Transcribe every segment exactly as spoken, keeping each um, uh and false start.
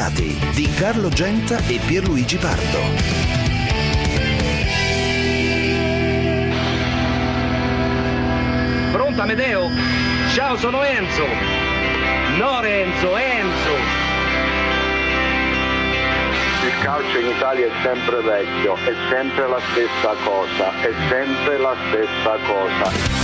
Sfrenati di Carlo Genta e Pierluigi Pardo. Pronto Amedeo? Ciao, sono Enzo. No Renzo, Enzo. Il calcio in Italia è sempre vecchio, è sempre la stessa cosa, è sempre la stessa cosa.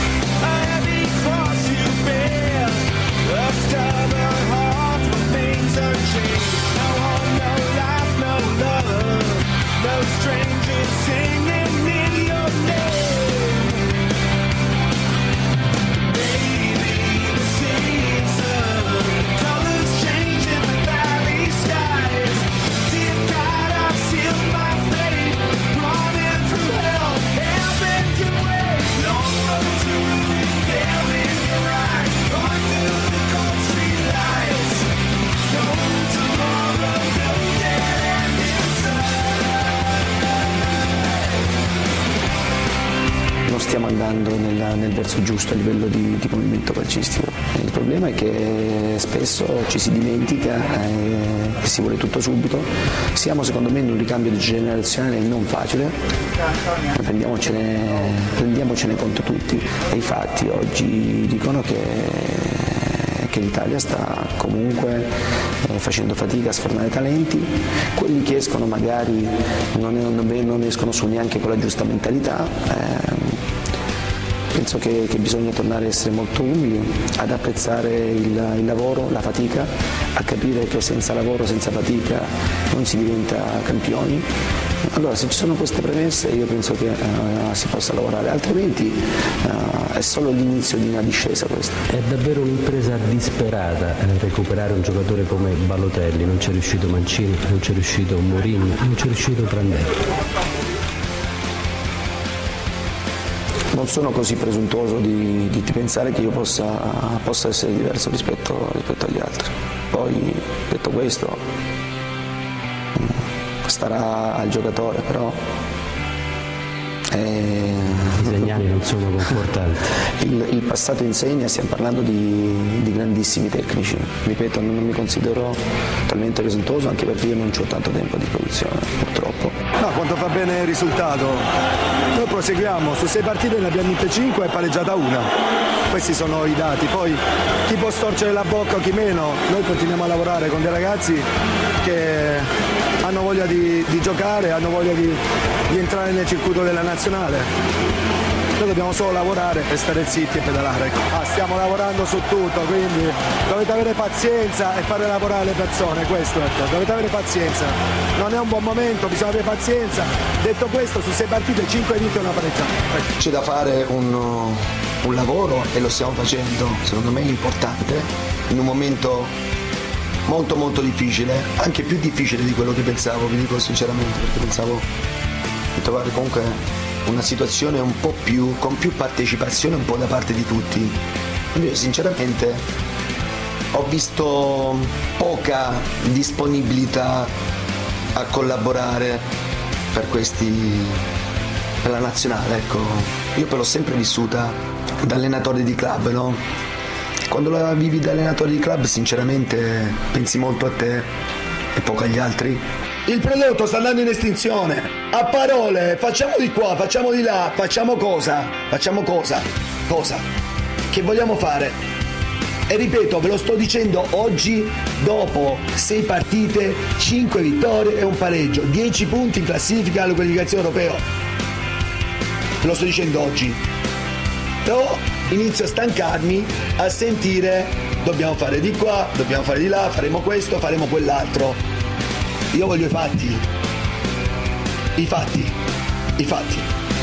Stiamo andando nel, nel verso giusto a livello di, di movimento calcistico. Il problema è che spesso ci si dimentica eh, e si vuole tutto subito. Siamo secondo me in un ricambio generazionale non facile, prendiamocene, prendiamocene conto tutti e i fatti oggi dicono che, che l'Italia sta comunque eh, facendo fatica a sfornare talenti, quelli che escono magari non, non, non escono su neanche con la giusta mentalità. Eh, Penso che, che bisogna tornare a essere molto umili, ad apprezzare il, il lavoro, la fatica, a capire che senza lavoro, senza fatica non si diventa campioni. Allora se ci sono queste premesse io penso che uh, si possa lavorare, altrimenti uh, è solo l'inizio di una discesa questa. È davvero un'impresa disperata recuperare un giocatore come Balotelli, non c'è riuscito Mancini, non c'è riuscito Mourinho, non c'è riuscito Prandelli. Non sono così presuntuoso di, di, di pensare che io possa, possa essere diverso rispetto, rispetto agli altri. Poi, detto questo, starà al giocatore, però eh, i segnali non sono confortanti. Il, il passato insegna, stiamo parlando di, di grandissimi tecnici. Ripeto, non, non mi considero talmente presuntuoso, anche perché io non ho tanto tempo a disposizione, purtroppo. No, quanto fa bene il risultato. Noi proseguiamo, su sei partite ne abbiamo vinte cinque e pareggiata una. Questi sono i dati. Poi chi può storcere la bocca o chi meno, noi continuiamo a lavorare con dei ragazzi che hanno voglia di, di giocare, hanno voglia di, di entrare nel circuito della nazionale. Noi dobbiamo solo lavorare e stare zitti e pedalare. Ah, stiamo lavorando su tutto, quindi dovete avere pazienza e fare lavorare le persone, questo ecco, dovete avere pazienza. Non è un buon momento, bisogna avere pazienza. Detto questo, su sei partite, cinque vinte e una pareggiata. Ecco. C'è da fare un, un lavoro e lo stiamo facendo, secondo me importante, in un momento molto molto difficile, anche più difficile di quello che pensavo, vi dico sinceramente, perché pensavo di trovare comunque una situazione un po' più, con più partecipazione un po' da parte di tutti. Invece sinceramente ho visto poca disponibilità a collaborare per questi, per la nazionale, ecco. Io poi l'ho sempre vissuta da allenatore di club, no? Quando la vivi da allenatore di club sinceramente pensi molto a te e poco agli altri. Il prodotto sta andando in estinzione. A parole, facciamo di qua, facciamo di là, facciamo cosa? Facciamo cosa? Cosa? Che vogliamo fare? E ripeto, ve lo sto dicendo oggi, dopo sei partite, cinque vittorie e un pareggio, dieci punti in classifica alla qualificazione europea. Ve lo sto dicendo oggi. Però inizio a stancarmi a sentire dobbiamo fare di qua, dobbiamo fare di là, faremo questo, faremo quell'altro. Io voglio i fatti, i fatti, i fatti.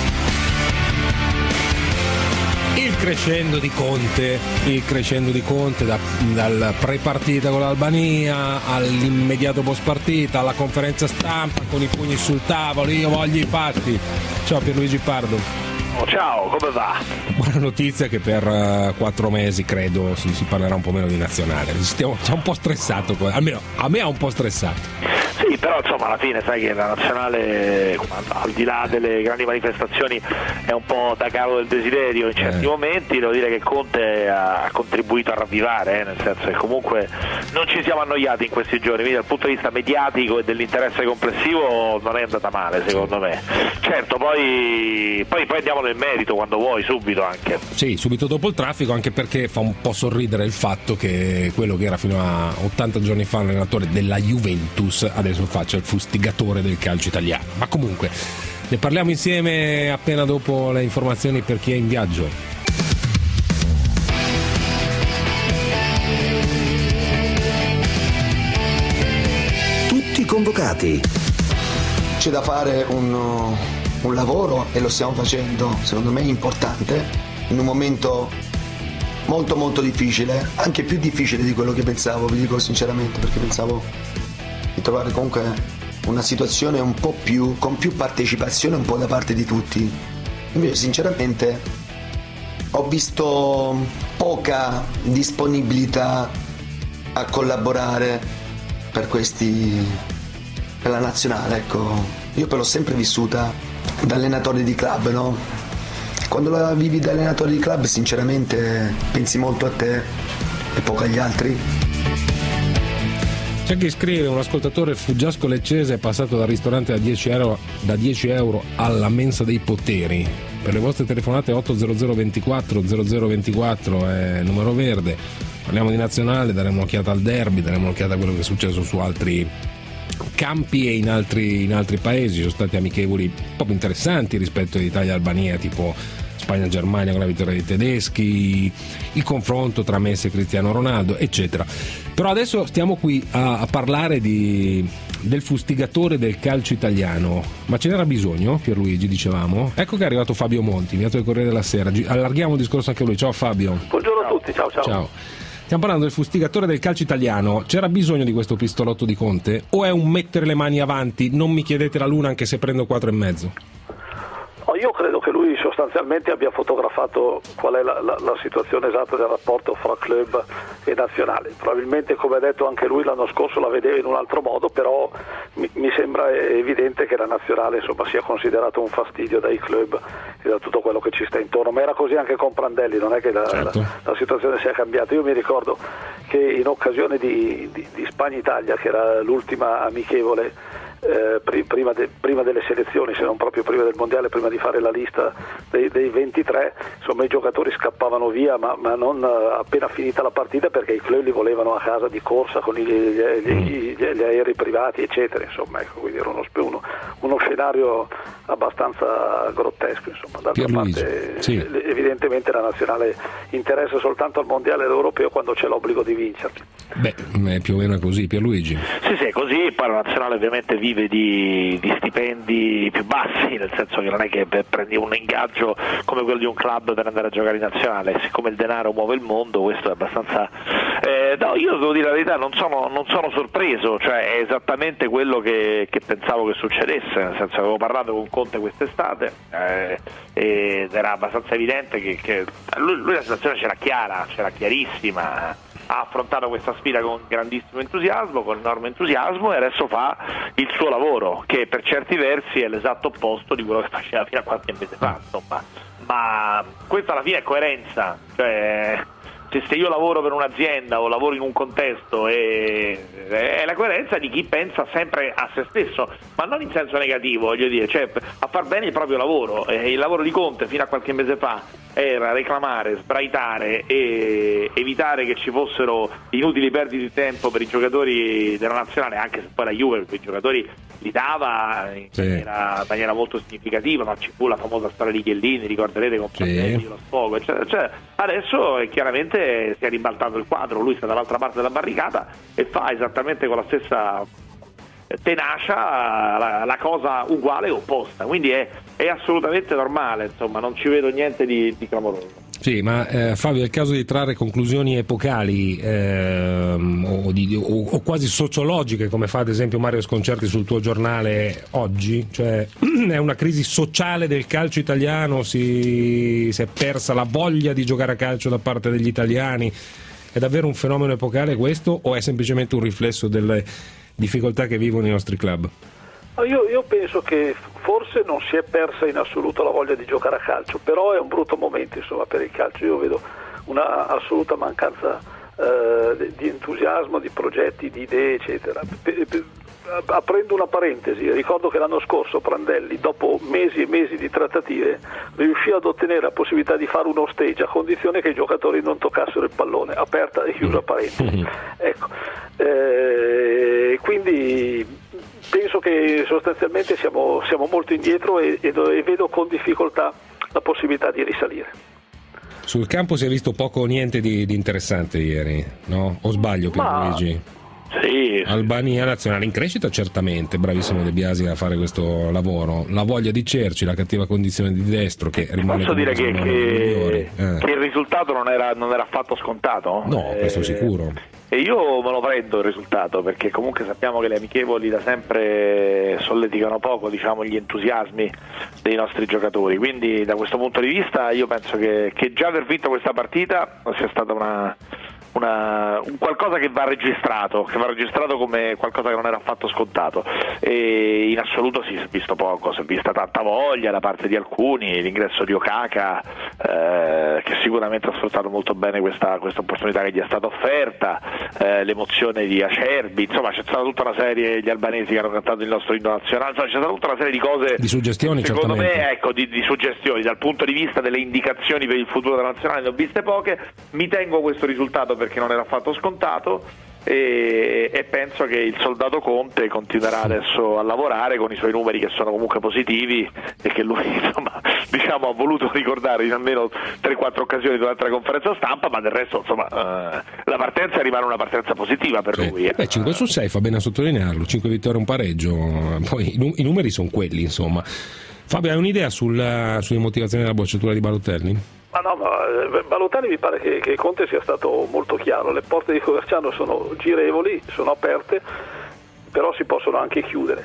Il crescendo di Conte, il crescendo di Conte da, dal pre-partita con l'Albania all'immediato post-partita, alla conferenza stampa con i pugni sul tavolo, io voglio i fatti. Ciao Pierluigi Pardo. Ciao, come va? Buona notizia che per uh, quattro mesi credo si, si parlerà un po' meno di nazionale. Stiamo, c'è un po' stressato, almeno a me ha un po' stressato. Sì, Sì, però insomma alla fine sai che la nazionale, al di là delle grandi manifestazioni, è un po' da cavo del desiderio in certi eh. momenti. Devo dire che Conte ha contribuito a ravvivare, eh, nel senso che comunque non ci siamo annoiati in questi giorni, quindi dal punto di vista mediatico e dell'interesse complessivo non è andata male secondo me. Certo, poi, poi, poi andiamo nel merito quando vuoi, subito anche. Sì, subito dopo il traffico, anche perché fa un po' sorridere il fatto che quello che era fino a ottanta giorni fa l'allenatore della Juventus adesso faccia il fustigatore del calcio italiano. Ma comunque ne parliamo insieme appena dopo le informazioni per chi è in viaggio. Tutti convocati. C'è da fare un, un lavoro, e lo stiamo facendo, secondo me importante, in un momento molto molto difficile, anche più difficile di quello che pensavo, vi dico sinceramente, perché pensavo di trovare comunque una situazione un po' più, con più partecipazione un po' da parte di tutti. Invece sinceramente ho visto poca disponibilità a collaborare per questi, per la nazionale, ecco. Io però l'ho sempre vissuta da allenatore di club, no? Quando la vivi da allenatore di club sinceramente pensi molto a te e poco agli altri. C'è chi scrive: un ascoltatore Fuggiasco Leccese è passato dal ristorante da dieci euro, da dieci euro alla mensa dei poteri. Per le vostre telefonate otto zero zero ventiquattro zero zero ventiquattro è il numero verde. Parliamo di nazionale, daremo un'occhiata al derby, daremo un'occhiata a quello che è successo su altri campi e in altri, in altri paesi. Sono stati amichevoli proprio interessanti rispetto all'Italia e Albania, tipo Spagna-Germania con la vittoria dei tedeschi, il confronto tra Messi e Cristiano Ronaldo, eccetera. Però adesso stiamo qui a, a parlare di, del fustigatore del calcio italiano. Ma ce n'era bisogno, Pierluigi, dicevamo? Ecco che è arrivato Fabio Monti, inviato del Corriere della Sera. Allarghiamo il discorso anche a lui. Ciao Fabio. Buongiorno a tutti, ciao ciao. Ciao. Stiamo parlando del fustigatore del calcio italiano. C'era bisogno di questo pistolotto di Conte? O è un mettere le mani avanti? Non mi chiedete la luna anche se prendo quattro e mezzo. Oh, io credo che lui sostanzialmente abbia fotografato qual è la, la, la situazione esatta del rapporto fra club e nazionale. Probabilmente, come ha detto anche lui l'anno scorso, la vedeva in un altro modo, però mi, mi sembra evidente che la nazionale insomma sia considerato un fastidio dai club e da tutto quello che ci sta intorno. Ma era così anche con Prandelli, non è che la, certo. la, la situazione sia cambiata. Io mi ricordo che in occasione di, di, di Spagna-Italia, che era l'ultima amichevole Eh, prima, de, prima delle selezioni, se non proprio prima del mondiale, prima di fare la lista dei, dei ventitré, insomma i giocatori scappavano via, ma, ma non appena finita la partita, perché i club li volevano a casa di corsa con gli, gli, gli, gli, gli aerei privati eccetera, insomma, ecco, quindi era uno, uno, uno scenario abbastanza grottesco, insomma. D'altra parte sì. Evidentemente la nazionale interessa soltanto al mondiale e all'europeo quando c'è l'obbligo di vincerli. Beh, più o meno è così, Pierluigi. Sì, sì, è così. Poi la nazionale ovviamente vive di, di stipendi più bassi, nel senso che non è che prendi un ingaggio come quello di un club per andare a giocare in nazionale. Siccome il denaro muove il mondo, questo è abbastanza eh, no, io devo dire la verità, non sono, non sono sorpreso, cioè è esattamente quello che, che pensavo che succedesse, nel senso che avevo parlato con Conte quest'estate eh, ed era abbastanza evidente che, che lui, lui la situazione c'era chiara, c'era chiarissima. Ha affrontato questa sfida con grandissimo entusiasmo, con enorme entusiasmo, e adesso fa il suo lavoro, che per certi versi è l'esatto opposto di quello che faceva fino a qualche mese fa, insomma. Ma questa alla fine è coerenza, cioè se io lavoro per un'azienda o lavoro in un contesto e, è la coerenza di chi pensa sempre a se stesso, ma non in senso negativo, voglio dire, cioè a far bene il proprio lavoro. E il lavoro di Conte fino a qualche mese fa era reclamare, sbraitare e evitare che ci fossero inutili perdite di tempo per i giocatori della nazionale, anche se poi la Juve i giocatori li dava in sì. maniera, maniera molto significativa, ma ci fu la famosa storia di Chiellini, ricorderete, con Prandelli, sì. lo sfogo, eccetera, eccetera. Adesso eh, chiaramente si è ribaltato il quadro, lui sta dall'altra parte della barricata e fa esattamente con la stessa tenacia la, la cosa uguale e opposta, quindi è, è assolutamente normale, insomma, non ci vedo niente di, di clamoroso. Sì, ma eh, Fabio, è il caso di trarre conclusioni epocali ehm, o, di, o, o quasi sociologiche, come fa ad esempio Mario Sconcerti sul tuo giornale oggi? Cioè è una crisi sociale del calcio italiano, si, si è persa la voglia di giocare a calcio da parte degli italiani? È davvero un fenomeno epocale questo o è semplicemente un riflesso delle, difficoltà che vivono i nostri club? Io, io penso che forse non si è persa in assoluto la voglia di giocare a calcio, però è un brutto momento insomma per il calcio. Io vedo una assoluta mancanza eh, di entusiasmo, di progetti, di idee eccetera. Pe- pe- aprendo una parentesi, ricordo che l'anno scorso Prandelli, dopo mesi e mesi di trattative, riuscì ad ottenere la possibilità di fare uno stage a condizione che i giocatori non toccassero il pallone, aperta e chiusa parentesi. Ecco, eh, quindi penso che sostanzialmente siamo, siamo molto indietro e, e, e vedo con difficoltà la possibilità di risalire. Sul campo si è visto poco o niente di, di interessante ieri, no? O sbaglio, Pierluigi? Ma... Sì. Albania nazionale in crescita certamente, bravissimo De Biasi a fare questo lavoro, la voglia di Cerci, la cattiva condizione di Destro che rimane. Posso dire che, che, eh. che il risultato non era, non era affatto scontato? No, questo eh, sicuro. E io me lo prendo il risultato, perché comunque sappiamo che le amichevoli da sempre solleticano poco, diciamo, gli entusiasmi dei nostri giocatori, quindi da questo punto di vista io penso che, che già aver vinto questa partita sia stata una Una, un qualcosa che va registrato, che va registrato come qualcosa che non era affatto scontato, e in assoluto si è visto poco, si è vista tanta voglia da parte di alcuni, l'ingresso di Okaka eh, che sicuramente ha sfruttato molto bene questa, questa opportunità che gli è stata offerta, eh, l'emozione di Acerbi, insomma c'è stata tutta una serie, gli albanesi che hanno cantato il nostro inno nazionale, insomma c'è stata tutta una serie di cose, di suggestioni secondo certamente. me ecco, di, di suggestioni dal punto di vista delle indicazioni per il futuro della nazionale, ne ho viste poche, mi tengo questo risultato perché non era affatto scontato e, e penso che il soldato Conte continuerà adesso a lavorare con i suoi numeri che sono comunque positivi e che lui insomma diciamo ha voluto ricordare in almeno tre quattro occasioni durante la conferenza stampa, ma del resto insomma eh, la partenza rimane una partenza positiva per sì. lui. Eh. Beh, cinque su sei fa bene a sottolinearlo, cinque vittorie e un pareggio, poi i, i numeri sono quelli insomma. Fabio, hai un'idea sul, sulle motivazioni della bocciatura di Balotelli? Ma no, ma Balotelli mi pare che, che Conte sia stato molto chiaro, le porte di Coverciano sono girevoli, sono aperte, però si possono anche chiudere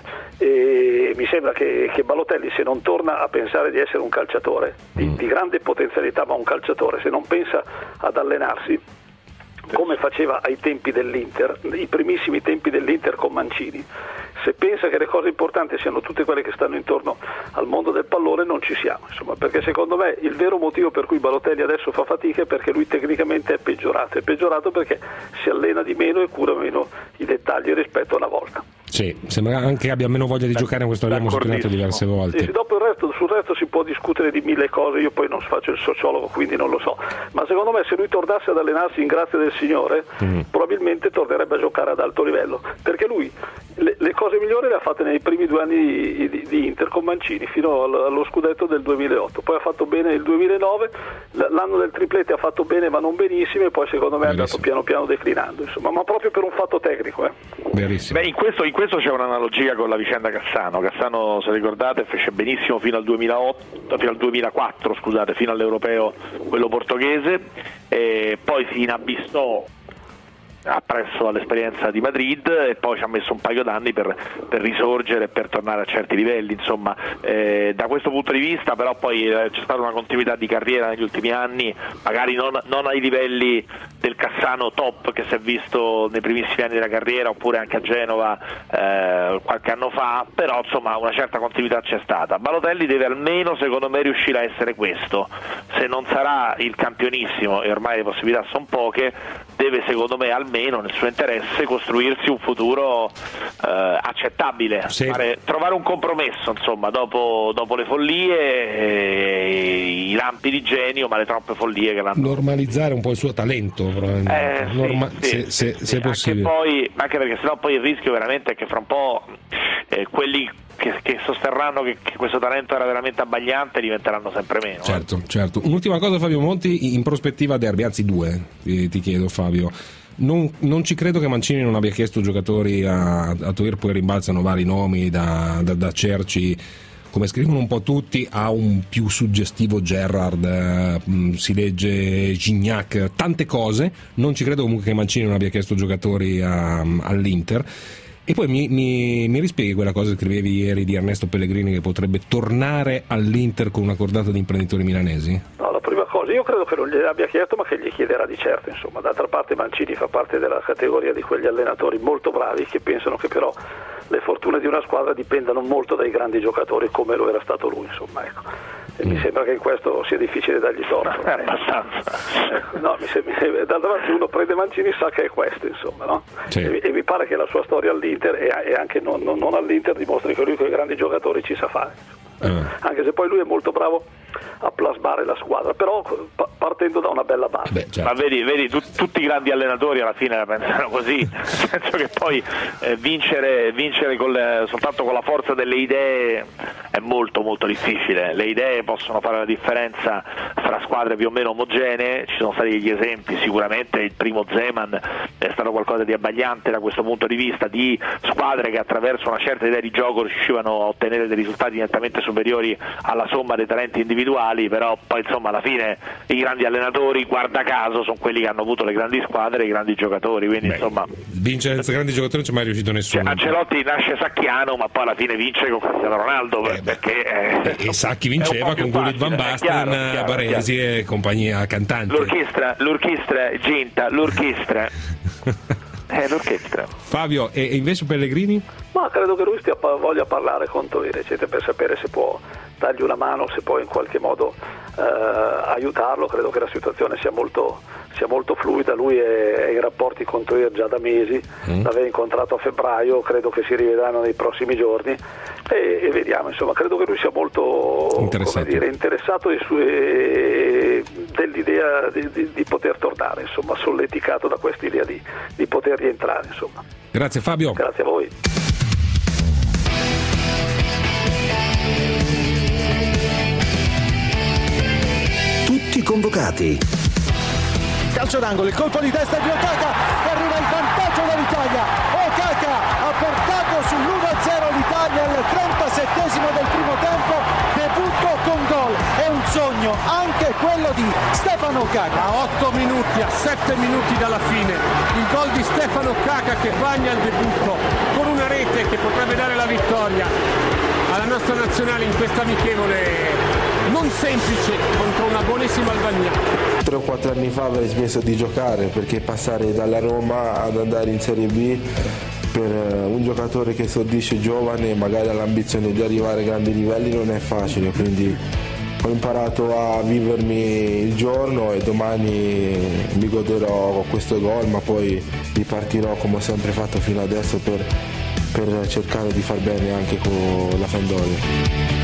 e mi sembra che, che Balotelli, se non torna a pensare di essere un calciatore di, mm. di grande potenzialità, ma un calciatore, se non pensa ad allenarsi come faceva ai tempi dell'Inter, i primissimi tempi dell'Inter con Mancini, se pensa che le cose importanti siano tutte quelle che stanno intorno al mondo del pallone, non ci siamo, insomma, perché secondo me il vero motivo per cui Balotelli adesso fa fatica è perché lui tecnicamente è peggiorato, è peggiorato perché si allena di meno e cura meno i dettagli rispetto a una volta. Sì, sembra anche che abbia meno voglia di giocare, questo l'abbiamo sottolineato diverse volte. Sì, sì, dopo il resto, sul resto si può discutere di mille cose, io poi non faccio il sociologo quindi non lo so, ma secondo me se lui tornasse ad allenarsi in grazia del Signore mm. probabilmente tornerebbe a giocare ad alto livello, perché lui le, le cose migliori le ha fatte nei primi due anni di, di, di Inter con Mancini fino allo scudetto del duemilaotto, poi ha fatto bene il duemilanove, l'anno del triplete ha fatto bene ma non benissimo e poi secondo me è andato piano piano declinando, insomma, ma proprio per un fatto tecnico. Eh. Verissimo. Beh, in questo, in questo c'è un'analogia con la vicenda Cassano. Cassano, se ricordate, fece benissimo fino al duemilaotto, fino al duemilaquattro, scusate, fino all'europeo quello portoghese, e poi si inabissò appresso all'esperienza di Madrid e poi ci ha messo un paio d'anni per, per risorgere e per tornare a certi livelli, insomma eh, da questo punto di vista però poi eh, c'è stata una continuità di carriera negli ultimi anni, magari non, non ai livelli del Cassano top che si è visto nei primissimi anni della carriera oppure anche a Genova eh, qualche anno fa, però insomma una certa continuità c'è stata. Balotelli deve almeno secondo me riuscire a essere questo, se non sarà il campionissimo e ormai le possibilità sono poche, deve secondo me almeno nel suo interesse costruirsi un futuro eh, accettabile, sì. fare, trovare un compromesso insomma dopo, dopo le follie e i lampi di genio, ma le troppe follie che l'hanno normalizzare un po' il suo talento probabilmente. Eh, Norma- sì, se, sì, se, sì, se è possibile anche, poi, anche perché sennò poi il rischio veramente è che fra un po' eh, quelli che, che sosterranno che, che questo talento era veramente abbagliante diventeranno sempre meno. Certo, eh. certo. Un'ultima cosa, Fabio Monti, in prospettiva derby, anzi due, ti, ti chiedo Fabio. Non, non ci credo che Mancini non abbia chiesto giocatori a, a Toir, poi rimbalzano vari nomi da, da, da Cerci, come scrivono un po' tutti, a un più suggestivo Gerrard, eh, si legge Gignac, tante cose. Non ci credo comunque che Mancini non abbia chiesto giocatori a, all'Inter. E poi mi, mi, mi rispieghi quella cosa che scrivevi ieri di Ernesto Pellegrini, che potrebbe tornare all'Inter con una cordata di imprenditori milanesi? No, la prima cosa cose. Io credo che non gliele abbia chiesto, ma che gli chiederà di certo, insomma. D'altra parte Mancini fa parte della categoria di quegli allenatori molto bravi che pensano che però le fortune di una squadra dipendano molto dai grandi giocatori, come lo era stato lui, insomma, ecco. E mm. mi sembra che in questo sia difficile dargli torto. È abbastanza. Ecco, no, mi sembra, d'altra parte uno prende Mancini sa che è questo, insomma, no? Sì. E, e mi pare che la sua storia all'Inter e, e anche non, non, non all'Inter dimostri che lui con i grandi giocatori ci sa fare, uh. anche se poi lui è molto bravo a plasmare la squadra, però pa- partendo da una bella base. Beh, certo. Ma vedi, vedi tu, tutti i grandi allenatori alla fine la pensano così, nel senso che poi eh, vincere, vincere col, soltanto con la forza delle idee è molto molto difficile. Le idee possono fare la differenza fra squadre più o meno omogenee, ci sono stati degli esempi, sicuramente il primo Zeman è stato qualcosa di abbagliante da questo punto di vista, di squadre che attraverso una certa idea di gioco riuscivano a ottenere dei risultati nettamente superiori alla somma dei talenti individuali, però poi insomma alla fine i grandi allenatori, guarda caso, sono quelli che hanno avuto le grandi squadre e i grandi giocatori, quindi Beh, insomma vincere senza grandi giocatori non c'è mai riuscito nessuno. Cioè, Ancelotti nasce sacchiano, ma poi alla fine vince con Cristiano Ronaldo, eh, perché eh, e Sacchi vinceva con Gullit Van Basten, chiaro, Baresi chiaro. E compagnia cantante. L'orchestra, l'orchestra Genta, l'orchestra Eh, l'orchestra. Fabio, e invece Pellegrini? Ma credo che lui stia, voglia parlare con Torino per sapere se può dargli una mano, se può in qualche modo eh, aiutarlo. Credo che la situazione sia molto, sia molto fluida. Lui è, è in rapporti con Torino già da mesi, mm. l'aveva incontrato a febbraio, credo che si rivedranno nei prossimi giorni e, e vediamo, insomma, credo che lui sia molto interessato, come dire, interessato e su, e, dell'idea di, di, di poter tornare, insomma, solleticato da quest'idea di, di poter rientrare, insomma. Grazie Fabio. Grazie a voi. Tutti convocati. Calcio d'angolo, il colpo di testa di Okaka e arriva il vantaggio dell'Italia. Okaka ha portato sull'uno a zero l'Italia al trentasettesimo del primo tempo, debutto con gol. È un sogno anche quello di Stefano Okaka. A otto minuti, a sette minuti dalla fine, il gol di Stefano Okaka che bagna il debutto con una rete che potrebbe dare la vittoria alla nostra nazionale in questa amichevole non semplice contro una buonissima Albania. Tre o quattro anni fa avrei smesso di giocare, perché passare dalla Roma ad andare in Serie B per un giocatore che esordisce giovane e magari ha l'ambizione di arrivare a grandi livelli non è facile, quindi ho imparato a vivermi il giorno e domani mi goderò questo gol, ma poi ripartirò come ho sempre fatto fino adesso per, per cercare di far bene anche con la Sampdoria.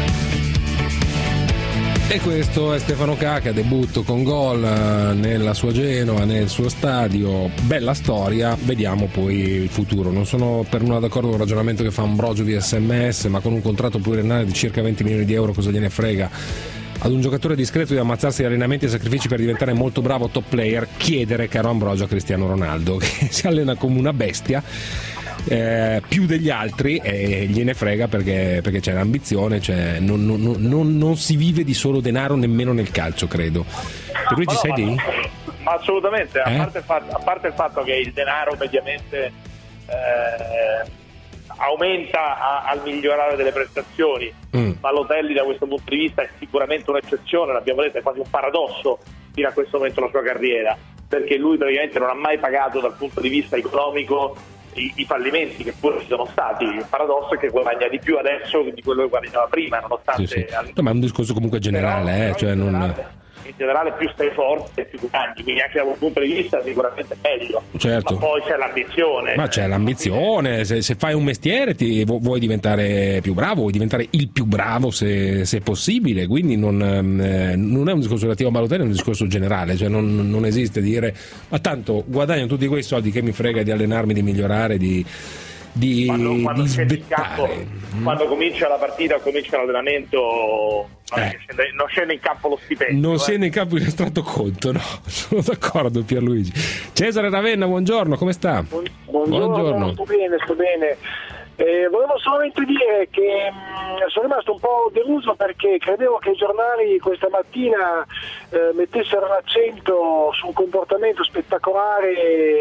E questo è Stefano Okaka, debutto con gol nella sua Genova, nel suo stadio, bella storia, vediamo poi il futuro. Non sono per nulla d'accordo con il ragionamento che fa Ambrogio via sms, ma con un contratto pluriennale di circa venti milioni di euro cosa gliene frega ad un giocatore discreto di ammazzarsi di allenamenti e sacrifici per diventare molto bravo top player? Chiedere, caro Ambrogio, a Cristiano Ronaldo, che si allena come una bestia, Eh, più degli altri, e gliene frega perché, perché c'è l'ambizione, cioè non, non, non, non si vive di solo denaro nemmeno nel calcio, credo. Per lui ci sei lì? Ma assolutamente, eh? a, parte il fatto, a parte il fatto che il denaro mediamente eh, aumenta a, al migliorare delle prestazioni, mm. Balotelli da questo punto di vista è sicuramente un'eccezione, l'abbiamo detto, è quasi un paradosso fino a questo momento la sua carriera, perché lui praticamente non ha mai pagato dal punto di vista economico I, i fallimenti che pure ci sono stati. Il paradosso è che guadagna di più adesso di quello che guadagnava prima, nonostante sì, sì. No, ma è un discorso comunque generale, però, eh, però cioè in, non... generale, in generale più stai forte più guadagni, quindi anche da un punto di vista sicuramente meglio, certo. Ma poi c'è l'ambizione, ma c'è l'ambizione, se, se fai un mestiere ti vuoi diventare più bravo, vuoi diventare il più bravo se, se possibile, quindi non, eh, non è un discorso relativo a Balotelli, è un discorso generale, cioè non, non esiste dire ma tanto guadagno tutti quei soldi, che mi frega di allenarmi, di migliorare, di di, quando, quando, di campo, mm. quando comincia la partita o comincia l'allenamento non, eh. scende, non scende in campo lo stipendio, non eh. scende in campo il estratto conto, no, sono d'accordo Pierluigi. Cesare Ravenna, buongiorno, come sta? Buongiorno, buongiorno. Sto bene, sto bene. Eh, volevo solamente dire che mh, sono rimasto un po' deluso perché credevo che i giornali questa mattina eh, mettessero l'accento su un comportamento spettacolare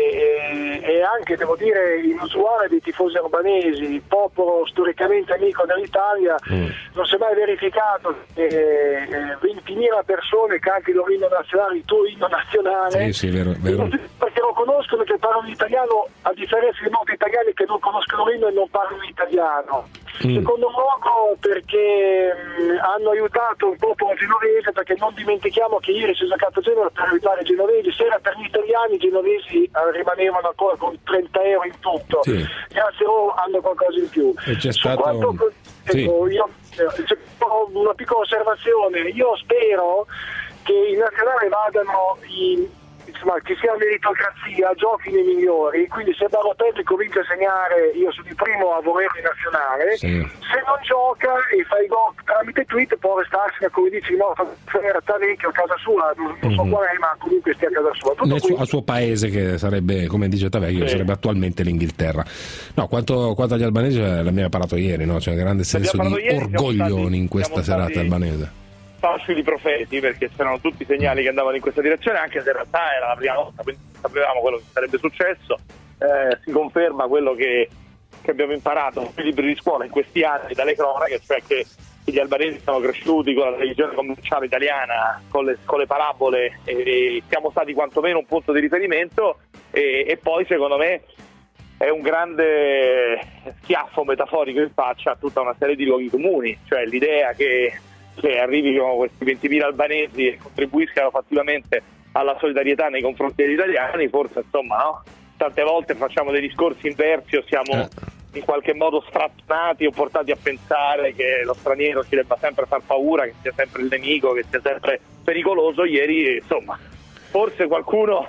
e, e anche, devo dire, inusuale dei tifosi albanesi, popolo storicamente amico dell'Italia. Mm. Non si è mai verificato che eh, ventimila persone cantino l'inno nazionale, il tuo inno nazionale, sì, sì, vero, vero. perché lo conoscono, che parlano italiano, a differenza di molti italiani che non conoscono l'inno e non parlano italiano. Mm. Secondo luogo perché mh, hanno aiutato il popolo genovese, perché non dimentichiamo che ieri si è giocato a Genova per aiutare i genovesi. Se era per gli italiani, i genovesi eh, rimanevano ancora con trenta euro in tutto, sì. Grazie a loro hanno qualcosa in più. E c'è stato... Quanto, sì. ecco, io, eh, ho una piccola osservazione. Io spero che i nazionali vadano in, insomma, che sia meritocrazia, giochino i migliori, quindi se Balotelli comincia a segnare, io sono il primo a volerlo in nazionale, sì. Se non gioca e fa i gol tramite tweet può restarsene, come dici, no, fa vecchio a casa sua, non, non so mm-hmm. qual è, ma comunque stia a casa sua. Nel suo, al suo paese, che sarebbe, come dice Tavecchio, sì. sarebbe attualmente l'Inghilterra. No, quanto, quanto agli albanesi l'abbiamo parlato ieri, no? C'è un grande senso di ieri, orgoglio stati, in questa serata stati... albanese. Facili profeti, perché c'erano tutti i segnali che andavano in questa direzione, anche se in realtà era la prima volta, quindi sapevamo quello che sarebbe successo. Eh, si conferma quello che, che abbiamo imparato sui libri di scuola in questi anni dalle cronache, cioè che gli albanesi sono cresciuti con la televisione commerciale italiana, con le, con le parabole, e, e siamo stati quantomeno un punto di riferimento, e, e poi secondo me è un grande schiaffo metaforico in faccia a tutta una serie di luoghi comuni, cioè l'idea che che arrivino questi ventimila albanesi e contribuiscano fattivamente alla solidarietà nei confronti degli italiani, forse insomma no? Tante volte facciamo dei discorsi inversi o siamo eh. in qualche modo strattonati o portati a pensare che lo straniero ci debba sempre far paura, che sia sempre il nemico, che sia sempre pericoloso. Ieri insomma forse qualcuno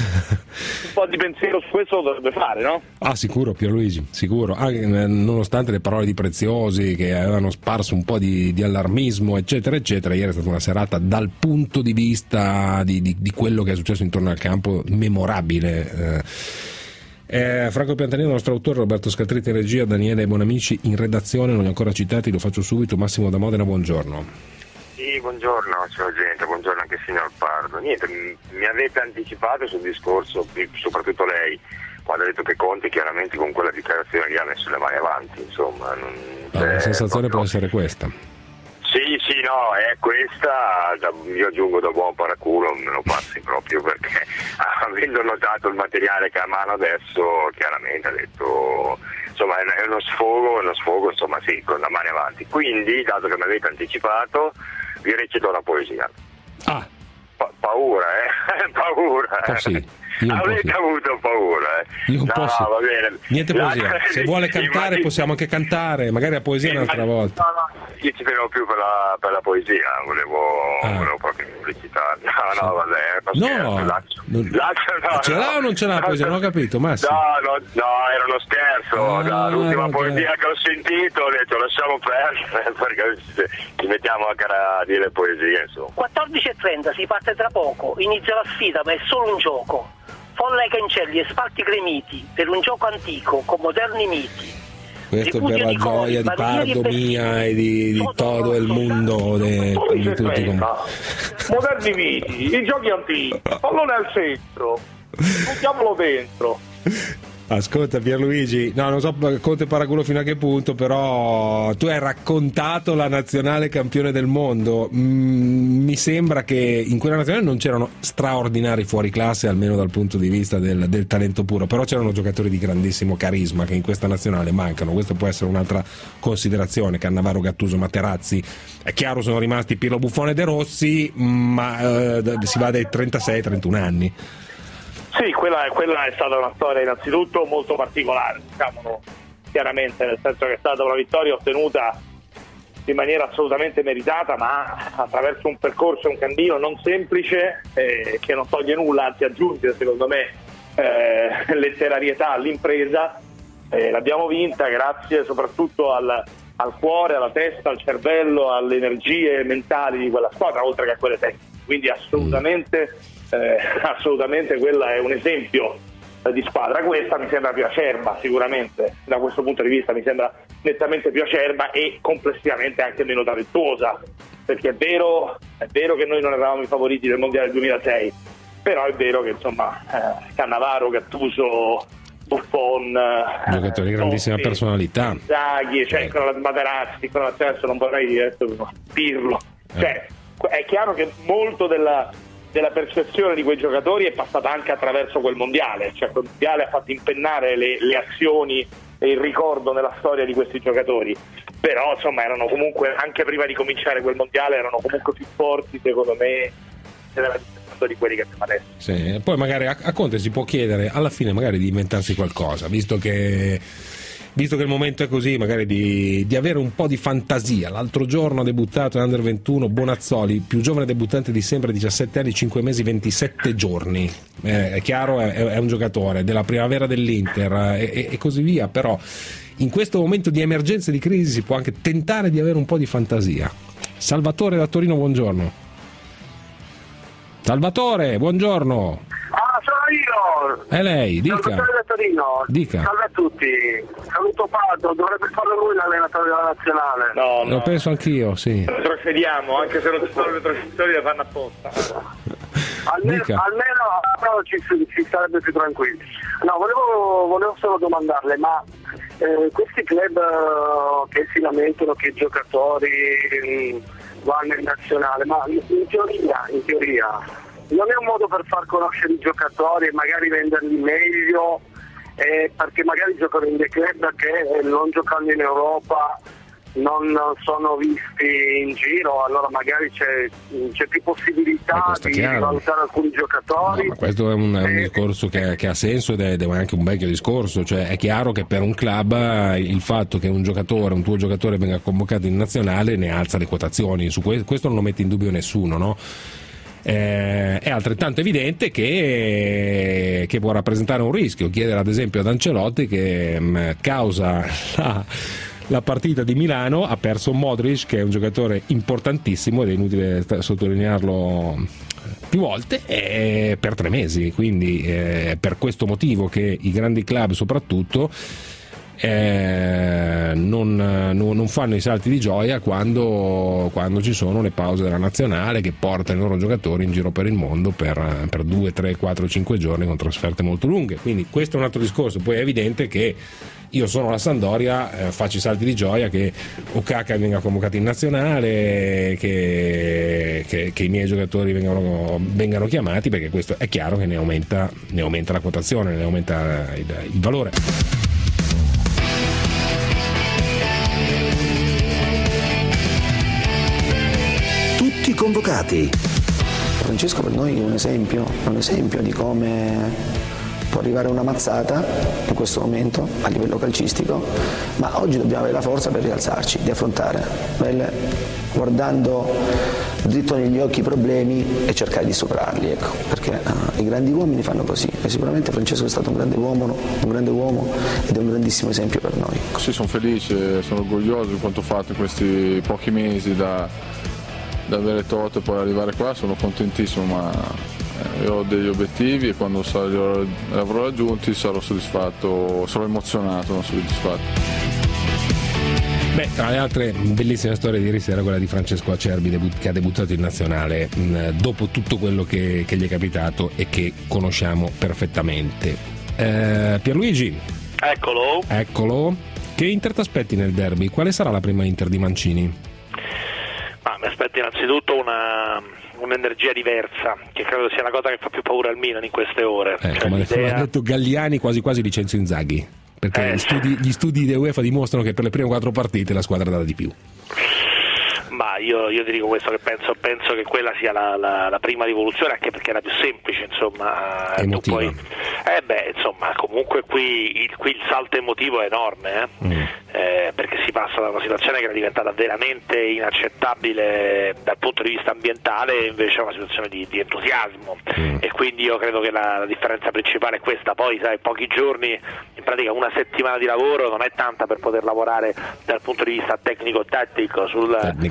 un po' di pensiero su questo lo dovrebbe fare, no? Ah, sicuro, Pierluigi, sicuro. Anche, nonostante le parole di Preziosi che avevano sparso un po' di, di allarmismo, eccetera, eccetera, ieri è stata una serata dal punto di vista di, di, di quello che è successo intorno al campo memorabile. Eh, Franco Piantanino, il nostro autore, Roberto Scaltritti in regia, Daniele Bonamici in redazione, non li ho ancora citati, lo faccio subito. Massimo da Modena, buongiorno. Sì, buongiorno signor Gente, buongiorno anche signor Pardo. Niente, mi avete anticipato sul discorso, soprattutto lei, quando ha detto che Conte chiaramente con quella dichiarazione gli ha messo le mani avanti, insomma. Non ah, la sensazione proprio... può essere questa. Sì, sì, no, è questa, io aggiungo da buon paraculo, me lo passi proprio perché avendo notato il materiale che ha a mano adesso, chiaramente ha detto, insomma è uno sfogo, è uno sfogo, insomma sì, con la mano avanti. Quindi, dato che mi avete anticipato, vi recito la poesia. Ah. Pa- paura, eh? paura. Oh, sì. Avete sì. avuto paura, eh? Io un no, po' sì. va bene. Niente poesia. La... Se vuole cantare Immagin... possiamo anche cantare, magari la poesia Immagin... un'altra volta. No, no, io ci tenevo più per la, per la poesia, volevo, ah. volevo proprio recitare. No, sì. no, vabbè, no, scherzo, lascio, non... lascio, no, ce l'ha no. o non ce l'ha la poesia? Non ho capito, Massimo. No, no, no, era uno scherzo. Ah, no, l'ultima okay. poesia che ho sentito ho detto lasciamo perdere perché ci mettiamo a cara a dire poesie, insomma. quattordici e trenta si parte tra poco, inizia la sfida, ma è solo un gioco. Folla ai cancelli e spalti gremiti per un gioco antico con moderni miti. Questo per la gioia di Pardo mia e di, di todo il mondo de, di tutti com- moderni miti, i giochi antichi, pallone al centro, buttiamolo dentro. Ascolta Pierluigi, no, non so Conte paraculo fino a che punto, però tu hai raccontato la nazionale campione del mondo. Mm, mi sembra che in quella nazionale non c'erano straordinari fuori classe, almeno dal punto di vista del, del talento puro, però c'erano giocatori di grandissimo carisma che in questa nazionale mancano. Questa può essere un'altra considerazione. Cannavaro, Gattuso, Materazzi, è chiaro sono rimasti Pirlo, Buffon e De Rossi, ma eh, si va dai trentasei trentuno anni. Sì, quella, quella è stata una storia innanzitutto molto particolare, diciamolo chiaramente, nel senso che è stata una vittoria ottenuta in maniera assolutamente meritata, ma attraverso un percorso, un cammino non semplice, eh, che non toglie nulla, anzi aggiunge secondo me eh, letterarietà all'impresa. Eh, l'abbiamo vinta grazie soprattutto al, al cuore, alla testa, al cervello, alle energie mentali di quella squadra, oltre che a quelle tecniche, quindi assolutamente... Eh, assolutamente quella è un esempio di squadra. Questa mi sembra più acerba, sicuramente da questo punto di vista mi sembra nettamente più acerba e complessivamente anche meno talentuosa, perché è vero, è vero che noi non eravamo i favoriti del mondiale del duemilasei, però è vero che insomma eh, Cannavaro, Gattuso, Buffon, giocatori di grandissima Totti, personalità, Zaghi, cioè con la Materazzi, con la adesso non vorrei dire Pirlo, cioè è chiaro che molto della della percezione di quei giocatori è passata anche attraverso quel mondiale, cioè quel mondiale ha fatto impennare le, le azioni e il ricordo nella storia di questi giocatori, però insomma erano comunque, anche prima di cominciare quel mondiale, erano comunque più forti secondo me di quelli che abbiamo adesso. Sì, poi magari a, a Conte si può chiedere alla fine magari di inventarsi qualcosa, visto che visto che il momento è così, magari di, di avere un po' di fantasia. L'altro giorno ha debuttato in Under ventuno Bonazzoli, più giovane debuttante di sempre, diciassette anni, cinque mesi, ventisette giorni. Eh, è chiaro, è, è un giocatore della primavera dell'Inter eh, e, e così via, però in questo momento di emergenza e di crisi si può anche tentare di avere un po' di fantasia. Salvatore da Torino, buongiorno. Salvatore, buongiorno. Ah, sono io! È lei, dica. Salvatore da Torino. Dica. Salve a tutti. Saluto Pato, dovrebbe farlo lui l'allenatore della nazionale. No, Lo no. penso anch'io, sì. Retrocediamo, anche se non ci sono le retrocessioni le fanno apposta. Almeno, almeno però ci, ci sarebbe più tranquilli. No, volevo, volevo solo domandarle, ma eh, questi club eh, che si lamentano che i giocatori mh, vanno in nazionale, ma in teoria, in teoria non è un modo per far conoscere i giocatori e magari venderli meglio, eh, perché magari giocano in dei club che eh, non giocando in Europa non sono visti in giro, allora magari c'è, c'è più possibilità di valutare alcuni giocatori. No, ma questo è un, è un discorso che, che ha senso ed è, ed è anche un vecchio discorso, cioè è chiaro che per un club il fatto che un giocatore, un tuo giocatore venga convocato in nazionale ne alza le quotazioni, su questo, questo non lo mette in dubbio nessuno, no? Eh, è altrettanto evidente che, che può rappresentare un rischio. Chiedere ad esempio ad Ancelotti che mh, causa la, la partita di Milano ha perso Modric, che è un giocatore importantissimo ed è inutile sottolinearlo più volte, eh, per tre mesi, quindi eh, per questo motivo che i grandi club soprattutto Eh, non, non, non fanno i salti di gioia quando, quando ci sono le pause della nazionale che portano i loro giocatori in giro per il mondo per, per due, tre, quattro, cinque giorni con trasferte molto lunghe. Quindi questo è un altro discorso. Poi è evidente che io sono la Sampdoria, eh, faccio i salti di gioia che Okaka venga convocato in nazionale, che, che, che i miei giocatori vengano, vengano chiamati, perché questo è chiaro che ne aumenta, ne aumenta la quotazione, ne aumenta il, il valore. Convocati. Francesco per noi è un esempio, è un esempio di come può arrivare una mazzata in questo momento a livello calcistico, ma oggi dobbiamo avere la forza per rialzarci, di affrontare, guardando dritto negli occhi i problemi e cercare di superarli, ecco, perché uh, i grandi uomini fanno così e sicuramente Francesco è stato un grande uomo, un grande uomo ed è un grandissimo esempio per noi. Sì, sono felice, sono orgoglioso di quanto fatto in questi pochi mesi da da avere Toto e poi arrivare qua, sono contentissimo, ma io ho degli obiettivi e quando sarò, li avrò raggiunti sarò soddisfatto, sarò emozionato, non soddisfatto. Beh, tra le altre bellissime storie di ieri sera quella di Francesco Acerbi che ha debuttato in nazionale mh, dopo tutto quello che, che gli è capitato e che conosciamo perfettamente. eh, Pierluigi, eccolo eccolo che Inter ti aspetti nel derby? Quale sarà la prima Inter di Mancini? Ma mi aspetto innanzitutto una, un'energia diversa, che credo sia la cosa che fa più paura al Milan in queste ore. Eh, cioè, come l'idea... ha detto Galliani, quasi quasi licenzio Inzaghi, perché eh. gli, studi, gli studi di UEFA dimostrano che per le prime quattro partite la squadra dà di più. Ma io, io ti dico questo, che penso, penso che quella sia la, la, la prima rivoluzione, anche perché è la più semplice, insomma. Emotiva. Tu poi, eh beh, insomma, comunque qui il, qui il salto emotivo è enorme, eh? Mm. Eh, perché si passa da una situazione che era diventata veramente inaccettabile dal punto di vista ambientale invece a una situazione di, di entusiasmo, mm. e quindi io credo che la, la differenza principale è questa. Poi sai, pochi giorni, in pratica una settimana di lavoro non è tanta per poter lavorare dal punto di vista tecnico-tattico sul, Tecnico, su,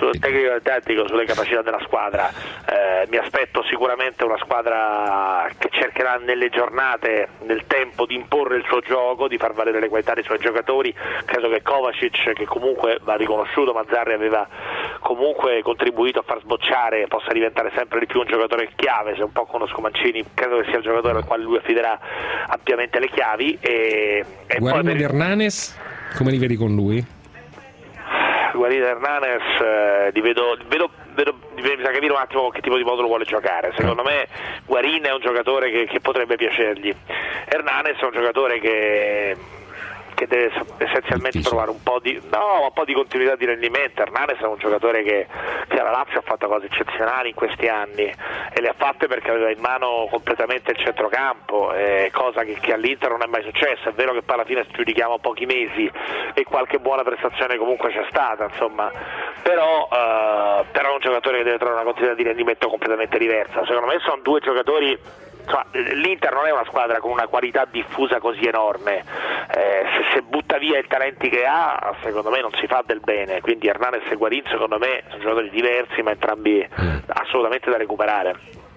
sul tecnico e tattico, sulle capacità della squadra, eh, mi aspetto sicuramente una squadra che cercherà nelle giornate, nel tempo, di imporre il suo gioco, di far valere le qualità dei suoi giocatori. Credo che Kovacic, che comunque va riconosciuto, Mazzarri aveva comunque contribuito a far sbocciare, possa diventare sempre di più un giocatore chiave. Se un po' conosco Mancini, credo che sia il giocatore al quale lui affiderà ampiamente le chiavi. E, e Guarino poi per... di Hernanes, come li vedi con lui? Guarino Hernanes, eh, li vedo, vedo, vedo, bisogna capire un attimo che tipo di modulo vuole giocare. Secondo me Guarin è un giocatore che, che potrebbe piacergli. Hernanes è un giocatore che che deve essenzialmente trovare un po' di no, un po' di continuità di rendimento. Hernanes è un giocatore che, che alla Lazio ha fatto cose eccezionali in questi anni, e le ha fatte perché aveva in mano completamente il centrocampo, eh, cosa che, che all'Inter non è mai successa. È vero che poi alla fine giudichiamo pochi mesi e qualche buona prestazione comunque c'è stata, insomma, però, eh, però è un giocatore che deve trovare una continuità di rendimento completamente diversa. Secondo me sono due giocatori. Insomma, l'Inter non è una squadra con una qualità diffusa così enorme, eh, se, se butta via i talenti che ha, secondo me non si fa del bene, quindi Hernanes e Guarin secondo me sono giocatori diversi, ma entrambi mm. assolutamente da recuperare.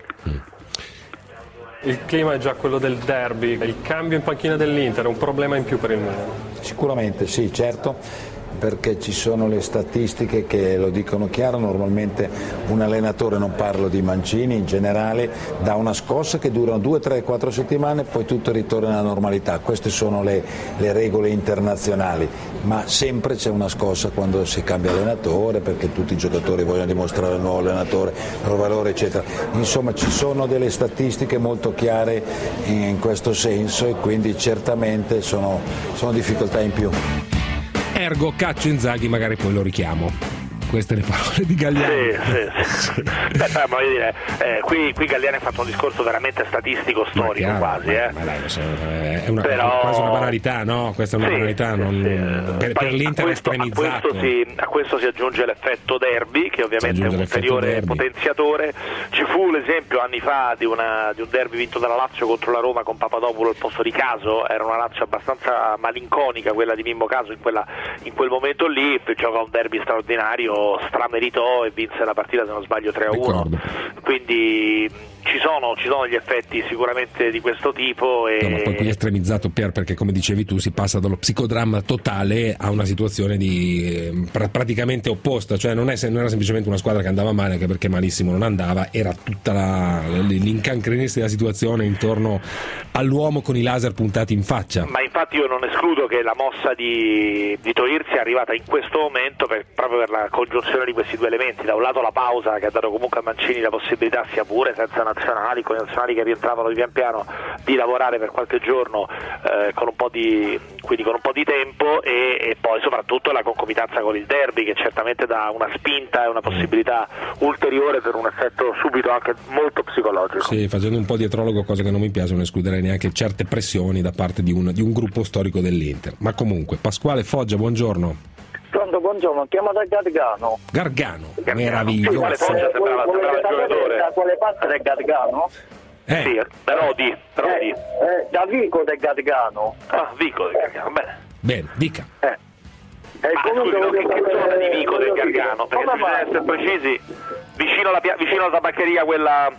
Il clima è già quello del derby, il cambio in panchina dell'Inter è un problema in più per il Milan? Sicuramente sì, certo, perché ci sono le statistiche che lo dicono chiaro. Normalmente un allenatore, non parlo di Mancini, in generale dà una scossa che durano due, tre, quattro settimane, poi tutto ritorna alla normalità. Queste sono le, le regole internazionali, ma sempre c'è una scossa quando si cambia allenatore, perché tutti i giocatori vogliono dimostrare al nuovo allenatore il loro valore, eccetera. Insomma, ci sono delle statistiche molto chiare in questo senso, e quindi certamente sono, sono difficoltà in più. Ergo caccio Inzaghi, magari poi lo richiamo. Queste le parole di Galliani. Sì, sì, sì. Beh, beh, voglio dire, eh, qui, qui Galliani ha fatto un discorso veramente statistico, storico, chiaro, quasi. Ma, eh. ma dai, è una, Però... è quasi una banalità, no? Questa è una sì, banalità, non... sì. per, per l'Inter è estremizzato. A questo, si, a questo si aggiunge l'effetto derby, che ovviamente è un ulteriore potenziatore. Ci fu l'esempio anni fa di, una, di un derby vinto dalla Lazio contro la Roma con Papadopoulos al posto di Caso. Era una Lazio abbastanza malinconica, quella di Mimmo Caso in, quella, in quel momento lì. Gioca un derby straordinario, strameritoso, e vinse la partita, se non sbaglio, tre a uno. Quindi ci sono, ci sono gli effetti sicuramente di questo tipo. E... No, ma poi qui è estremizzato per, perché come dicevi tu si passa dallo psicodramma totale a una situazione di eh, pra- praticamente opposta, cioè non, è, non era semplicemente una squadra che andava male, anche perché malissimo non andava, era tutta la, l'incancrenirsi della situazione intorno all'uomo con i laser puntati in faccia. Ma infatti io non escludo che la mossa di, di Toir sia arrivata in questo momento per, proprio per la congiunzione di questi due elementi. Da un lato la pausa che ha dato comunque a Mancini la possibilità, sia pure senza nazionali, con i nazionali che rientravano di pian piano, di lavorare per qualche giorno eh, con un po' di quindi con un po' di tempo, e, e poi soprattutto la concomitanza con il derby, che certamente dà una spinta e una possibilità ulteriore per un effetto subito anche molto psicologico. Sì, facendo un po' di dietrologo, cosa che non mi piace, non escluderei neanche certe pressioni da parte di un, di un gruppo storico dell'Inter. Ma comunque, Pasquale Foggia, buongiorno. Pronto, buongiorno, chiamo da Gargano. Gargano, meraviglioso. Sì, vuole, sembrava, sembrava il giocatore. Da quale parte del Gargano? Eh. Sì, da Rodi, Rodi. Eh, eh, da Vico del Gargano. Ah, Vico del Gargano, bene. Bene, dica. Eh. Eh, Ma scusi, no, che, che zona di Vico del Gargano? Perché bisogna essere precisi, vicino alla, vicino alla tabaccheria quella...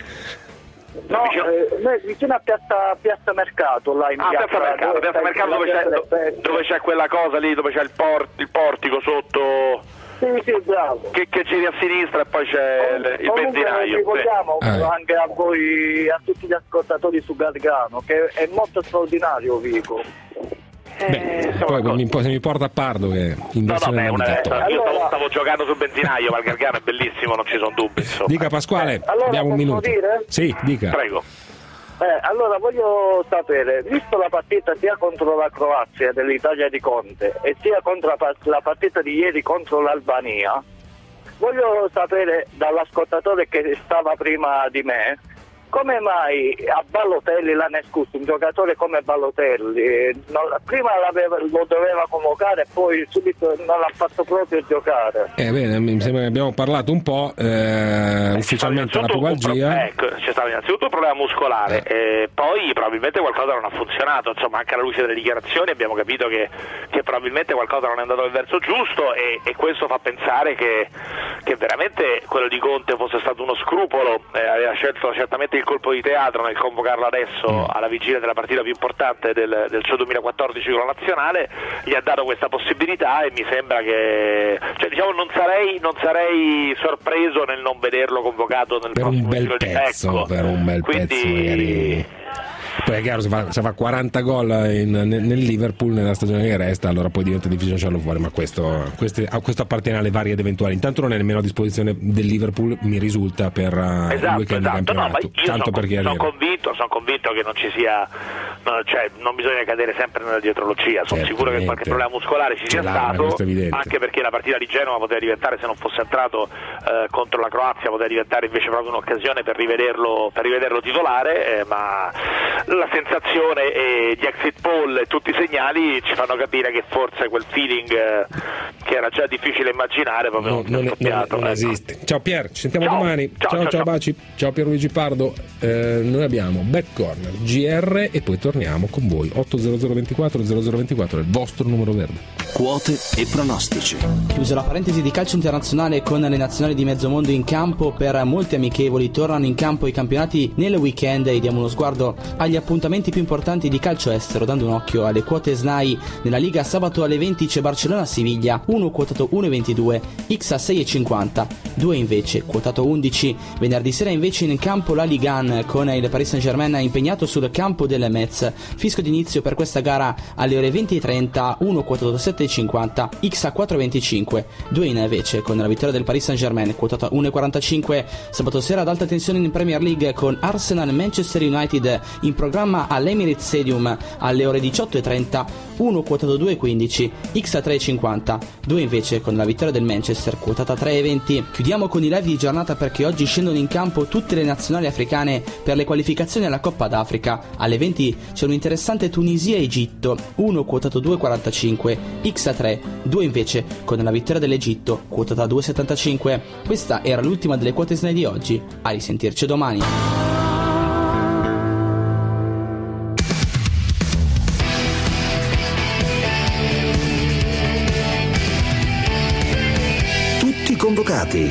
No, vicino, eh, vicino a piazza, piazza Mercato, là in ah, piazza Mercato, piazza Mercato dove c'è, do, dove c'è quella cosa lì, dove c'è il, port, il portico sotto. Sì, sì, bravo. Che, che giri a sinistra e poi c'è il, il benzinaio. Ricordiamo eh. anche a voi, a tutti gli ascoltatori su Gargano, che è molto straordinario Vico. Beh, eh, poi mi, se mi porta a Pardo che inversione no, no, beh, una, io allora... stavo, stavo giocando sul benzinaio, ma il Gargano è bellissimo, non ci sono dubbi, insomma. Dica Pasquale, eh, allora, abbiamo un minuto. Dire? Sì, dica. Prego. Eh, allora voglio sapere, visto la partita sia contro la Croazia dell'Italia di Conte e sia contro la partita di ieri contro l'Albania, voglio sapere dall'ascoltatore che stava prima di me come mai a Balotelli l'hanno escluso un giocatore come Balotelli? Non, prima lo doveva convocare e poi subito non l'ha fatto proprio giocare. Eh bene, mi sembra che abbiamo parlato un po', eh, ufficialmente la pubalgia. Ecco, c'è stato innanzitutto un problema muscolare, eh. e poi probabilmente qualcosa non ha funzionato, insomma anche alla luce delle dichiarazioni abbiamo capito che, che probabilmente qualcosa non è andato nel verso giusto e, e questo fa pensare che, che veramente quello di Conte fosse stato uno scrupolo, eh, aveva scelto certamente il colpo di teatro nel convocarlo adesso mm. alla vigilia della partita più importante del, del suo duemilaquattordici con la nazionale, gli ha dato questa possibilità e mi sembra che, cioè diciamo non sarei, non sarei sorpreso nel non vederlo convocato nel per prossimo un bel giro di pezzo, ecco. per un bel Quindi... pezzo magari. Poi è chiaro, se fa, se fa quaranta gol in, nel Liverpool nella stagione che resta, allora poi diventa difficile lasciarlo fuori, ma questo, questo, questo appartiene alle varie ed eventuali. Intanto non è nemmeno a disposizione del Liverpool, mi risulta, per uh, esatto, il weekend esatto. di campionato. No, ma io tanto sono, perché sono convinto, sono convinto che non ci sia, no, cioè non bisogna cadere sempre nella dietrologia, sono sicuro che qualche problema muscolare ci sia stato, anche perché la partita di Genova poteva diventare, se non fosse entrato eh, contro la Croazia, poteva diventare invece proprio un'occasione per rivederlo, per rivederlo titolare, eh, ma la sensazione e gli exit poll e tutti i segnali ci fanno capire che forse quel feeling eh, che era già difficile immaginare proprio no, non, non, non, non esiste. Ciao Pier, ci sentiamo ciao. domani. Ciao, ciao, ciao, ciao, ciao. baci. Ciao Pierluigi Pardo. Eh, noi abbiamo Back Corner, G R e poi torniamo con voi. otto zero zero ventiquattro zero zero ventiquattro è il vostro numero verde. Quote e pronostici. Chiusa la parentesi di calcio internazionale con le nazionali di mezzo mondo in campo per molti amichevoli, tornano in campo i campionati nel weekend e diamo uno sguardo agli appuntamenti più importanti di calcio estero, dando un occhio alle quote S N A I. Nella Liga sabato alle venti c'è Barcellona-Siviglia, uno quotato uno virgola ventidue, X a sei virgola cinquanta, due invece quotato undici. Venerdì sera invece in campo la Ligue uno con il Paris Saint-Germain impegnato sul campo del Metz. Fischio d'inizio per questa gara alle ore venti e trenta, uno quotato sette virgola cinquanta, X a quattro virgola venticinque, due invece con la vittoria del Paris Saint-Germain quotata uno virgola quarantacinque. Sabato sera ad alta tensione in Premier League con Arsenal-Manchester United in programma all'Emirates Stadium alle ore diciotto e trenta, uno quotato due virgola quindici, X a tre virgola cinquanta, due invece con la vittoria del Manchester quotata tre virgola venti. Chiudiamo con i live di giornata perché oggi scendono in campo tutte le nazionali africane per le qualificazioni alla Coppa d'Africa. Alle venti c'è un interessante Tunisia-Egitto, uno quotato due virgola quarantacinque, X a tre, due invece con la vittoria dell'Egitto quotata due virgola settantacinque. Questa era l'ultima delle quote S N A I di oggi, a risentirci domani. Tutti convocati.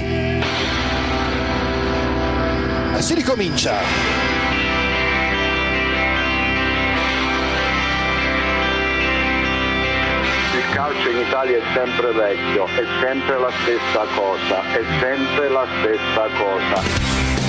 Si ricomincia. Il calcio in Italia è sempre vecchio, è sempre la stessa cosa, è sempre la stessa cosa.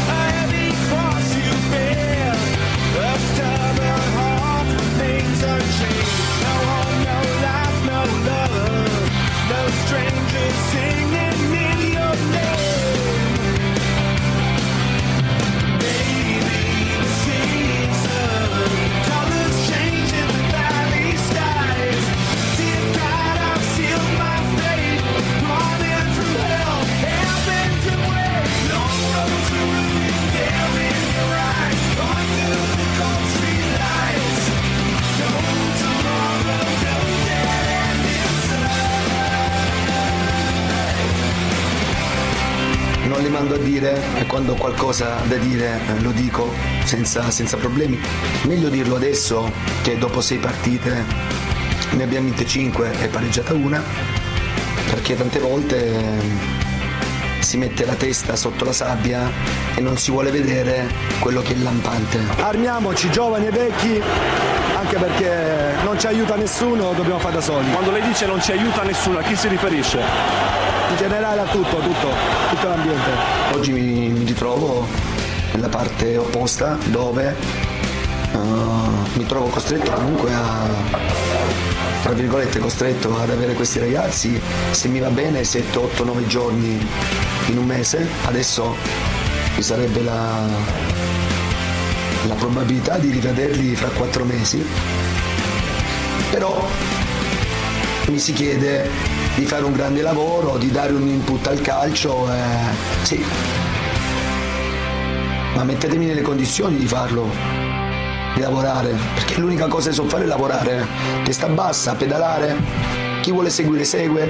Non li mando a dire e quando ho qualcosa da dire eh, lo dico senza, senza problemi. Meglio dirlo adesso che dopo sei partite ne abbiamo vinte cinque e pareggiata una, perché tante volte eh, si mette la testa sotto la sabbia e non si vuole vedere quello che è lampante. Armiamoci, giovani e vecchi, anche perché non ci aiuta nessuno, dobbiamo fare da soli. Quando lei dice non ci aiuta nessuno, a chi si riferisce? In generale a tutto, tutto, tutto l'ambiente. Oggi mi, mi ritrovo nella parte opposta dove uh, mi trovo costretto comunque a, tra virgolette, costretto ad avere questi ragazzi, se mi va bene, sette, otto, nove giorni in un mese. Adesso ci sarebbe la, la probabilità di rivederli fra quattro mesi, però mi si chiede di fare un grande lavoro, di dare un input al calcio, eh, sì. ma mettetemi nelle condizioni di farlo, di lavorare, perché l'unica cosa che so fare è lavorare, testa bassa, pedalare, chi vuole seguire segue.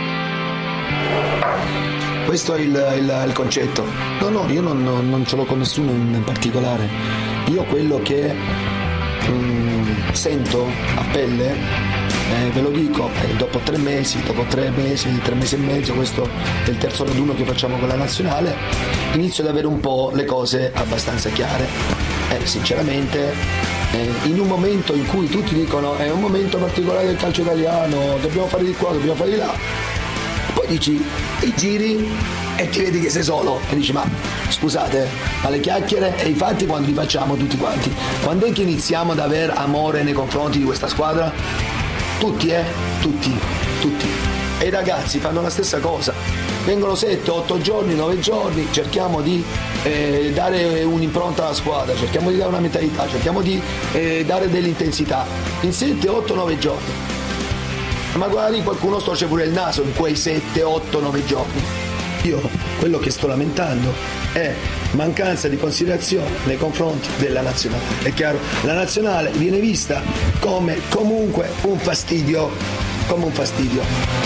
Questo è il, il, il concetto. No, no, io non, non, non ce l'ho con nessuno in particolare. Io quello che mm, sento a pelle, eh, ve lo dico, eh, dopo tre mesi, dopo tre mesi, tre mesi e mezzo, questo è il terzo raduno che facciamo con la nazionale, inizio ad avere un po' le cose abbastanza chiare. Eh, sinceramente, eh, in un momento in cui tutti dicono è un momento particolare del calcio italiano, dobbiamo fare di qua, dobbiamo fare di là, poi dici, i giri e ti vedi che sei solo e dici ma scusate, ma le chiacchiere e i fatti quando li facciamo tutti quanti? Quando è che iniziamo ad aver amore nei confronti di questa squadra? Tutti, eh? Tutti, tutti. E i ragazzi fanno la stessa cosa. Vengono sette, otto giorni, nove giorni, cerchiamo di eh, dare un'impronta alla squadra, cerchiamo di dare una mentalità, cerchiamo di eh, dare dell'intensità. In sette, otto, nove giorni. Magari qualcuno storce pure il naso in quei sette, otto, nove giorni. Io quello che sto lamentando è mancanza di considerazione nei confronti della nazionale. È chiaro? La nazionale viene vista come comunque un fastidio, come un fastidio.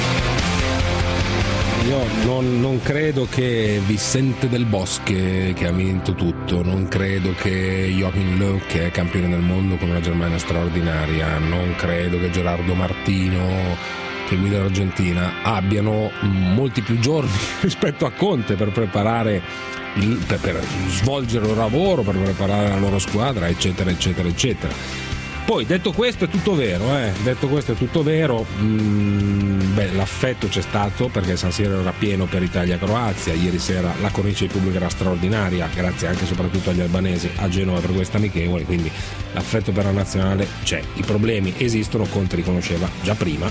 Io non, non credo che Vicente Del Bosque, che ha vinto tutto, non credo che Joachim Löw, che è campione del mondo con una Germania straordinaria, non credo che Gerardo Martino, che guida l'Argentina, abbiano molti più giorni rispetto a Conte per preparare il, per, per svolgere il lavoro, per preparare la loro squadra, eccetera eccetera eccetera. Poi detto questo è tutto vero, eh? detto questo è tutto vero, mm, beh, l'affetto c'è stato perché San Siro era pieno per Italia-Croazia, ieri sera la cornice di pubblico era straordinaria, grazie anche e soprattutto agli albanesi a Genova per questa amichevole, quindi l'affetto per la nazionale c'è, i problemi esistono, Conte riconosceva già prima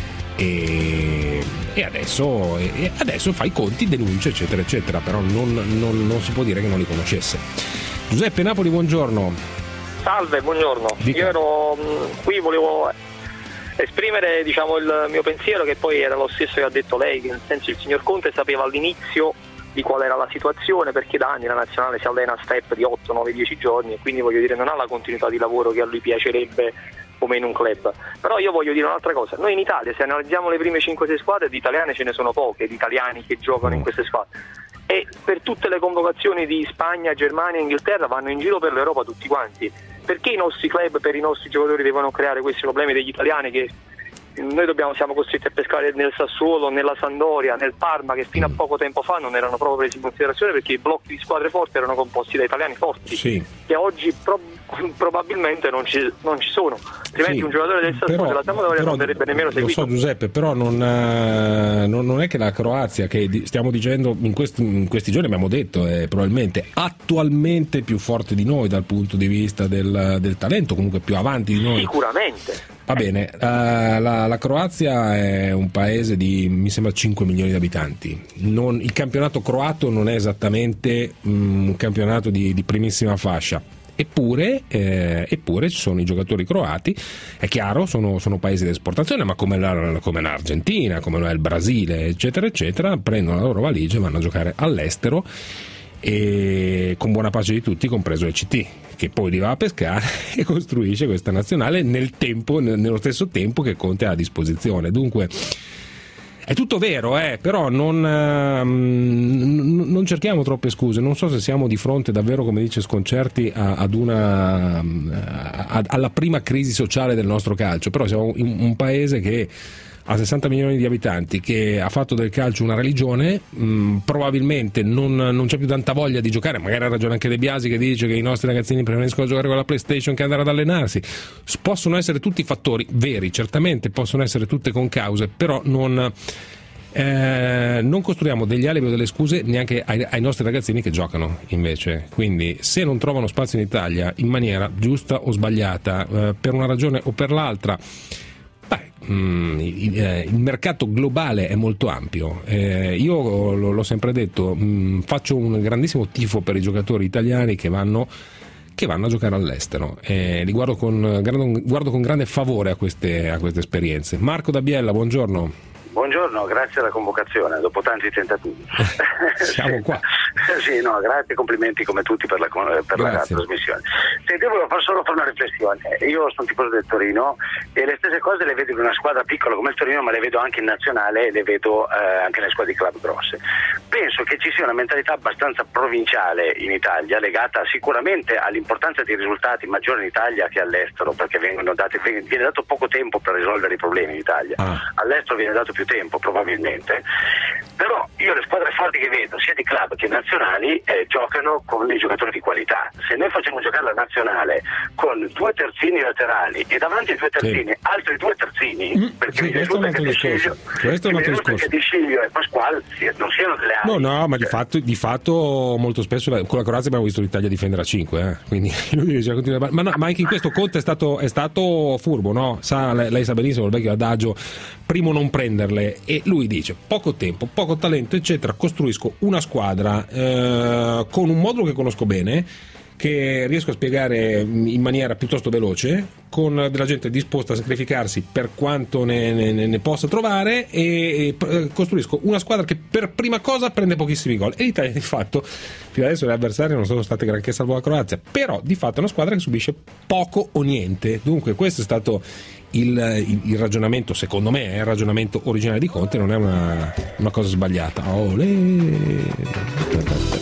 e, e, adesso, e adesso fa i conti, denuncia eccetera eccetera, però non, non, non si può dire che non li conoscesse. Giuseppe Napoli, buongiorno. Salve, buongiorno. Dica. Io ero mh, qui, volevo esprimere diciamo, il mio pensiero, che poi era lo stesso che ha detto lei, che nel senso il signor Conte sapeva all'inizio di qual era la situazione, perché da anni la nazionale si allena a step di otto, nove, dieci giorni e quindi voglio dire non ha la continuità di lavoro che a lui piacerebbe come in un club. Però io voglio dire un'altra cosa, noi in Italia se analizziamo le prime cinque sei squadre di italiane ce ne sono poche, di italiani che giocano in queste squadre, e per tutte le convocazioni di Spagna, Germania e Inghilterra vanno in giro per l'Europa tutti quanti. Perché i nostri club per i nostri giocatori devono creare questi problemi degli italiani che noi dobbiamo, siamo costretti a pescare nel Sassuolo, nella Sampdoria, nel Parma, che fino a poco tempo fa non erano proprio presi in considerazione perché i blocchi di squadre forti erano composti da italiani forti, sì, che oggi pro- probabilmente non ci, non ci sono, altrimenti sì, un giocatore del Sassuolo della Sampdoria non verrebbe nemmeno seguito. Lo so Giuseppe, però non, eh, non, non è che la Croazia, che di, stiamo dicendo in, quest, in questi giorni abbiamo detto è probabilmente attualmente più forte di noi dal punto di vista del, del talento, comunque più avanti di noi sicuramente. Va bene, uh, la, la Croazia è un paese di mi sembra cinque milioni di abitanti. Non, il campionato croato non è esattamente um, un campionato di, di primissima fascia. Eppure, eh, eppure ci sono i giocatori croati, è chiaro, sono, sono paesi di esportazione, ma come, la, come l'Argentina, come lo è il Brasile, eccetera, eccetera, prendono la loro valigia e vanno a giocare all'estero, e con buona pace di tutti, compreso l'E C T, che poi li va a pescare e costruisce questa nazionale nel tempo, nello stesso tempo che Conte ha a disposizione. Dunque è tutto vero, eh, però non, eh, non cerchiamo troppe scuse. Non so se siamo di fronte davvero, come dice Sconcerti, a, ad una a, alla prima crisi sociale del nostro calcio, però siamo in un paese che ha sessanta milioni di abitanti, che ha fatto del calcio una religione, mh, probabilmente non, non c'è più tanta voglia di giocare, magari ha ragione anche De Biasi che dice che i nostri ragazzini preferiscono giocare con la PlayStation che andare ad allenarsi. Possono essere tutti fattori veri, certamente possono essere tutte concause, però non, eh, non costruiamo degli alibi o delle scuse neanche ai, ai nostri ragazzini che giocano invece. Quindi se non trovano spazio in Italia in maniera giusta o sbagliata, eh, per una ragione o per l'altra, Mm, il, eh, il mercato globale è molto ampio. Eh, io lo, l'ho sempre detto, mh, faccio un grandissimo tifo per i giocatori italiani che vanno, che vanno a giocare all'estero. Eh, li guardo con, guardo con grande favore a queste, a queste esperienze. Marco da Biella, buongiorno. Buongiorno, grazie alla convocazione, dopo tanti tentativi. Siamo qua. Sì, no, grazie, complimenti come tutti per la, per la trasmissione. Senti, io volevo far solo fare una riflessione. Io sono tifoso del Torino e le stesse cose le vedo in una squadra piccola come il Torino, ma le vedo anche in nazionale e le vedo eh, anche nelle squadre di club grosse. Penso che ci sia una mentalità abbastanza provinciale in Italia, legata sicuramente all'importanza dei risultati maggiori in Italia che all'estero, perché vengono date, viene dato poco tempo per risolvere i problemi in Italia. Ah. All'estero viene dato più tempo probabilmente, però io le squadre forti che vedo sia di club che nazionali eh, giocano con dei giocatori di qualità. Se noi facciamo giocare la nazionale con due terzini laterali e davanti ai due terzini sì. altri due terzini, mm, perché sì, mi questo è un altro discorso. Questo è un altro discorso. Che Di Sciglio e Pasquale non siano delle No, no, ma di fatto, di fatto molto spesso la, con la Croazia abbiamo visto l'Italia difendere a cinque, eh? Quindi lui già continua, ma, no, ma anche in questo Conte è stato, è stato furbo, no? Sa, lei, lei sa benissimo il vecchio adagio, primo non prenderle, e lui dice poco tempo, poco talento eccetera, costruisco una squadra eh, con un modulo che conosco bene, che riesco a spiegare in maniera piuttosto veloce, con della gente disposta a sacrificarsi per quanto ne, ne, ne possa trovare, e, e costruisco una squadra che per prima cosa prende pochissimi gol. E l'Italia di fatto fino adesso le avversarie non sono state granché, salvo la Croazia, però di fatto è una squadra che subisce poco o niente. Dunque questo è stato il, il, il ragionamento, secondo me è il ragionamento originale di Conte, non è una, una cosa sbagliata. Olè.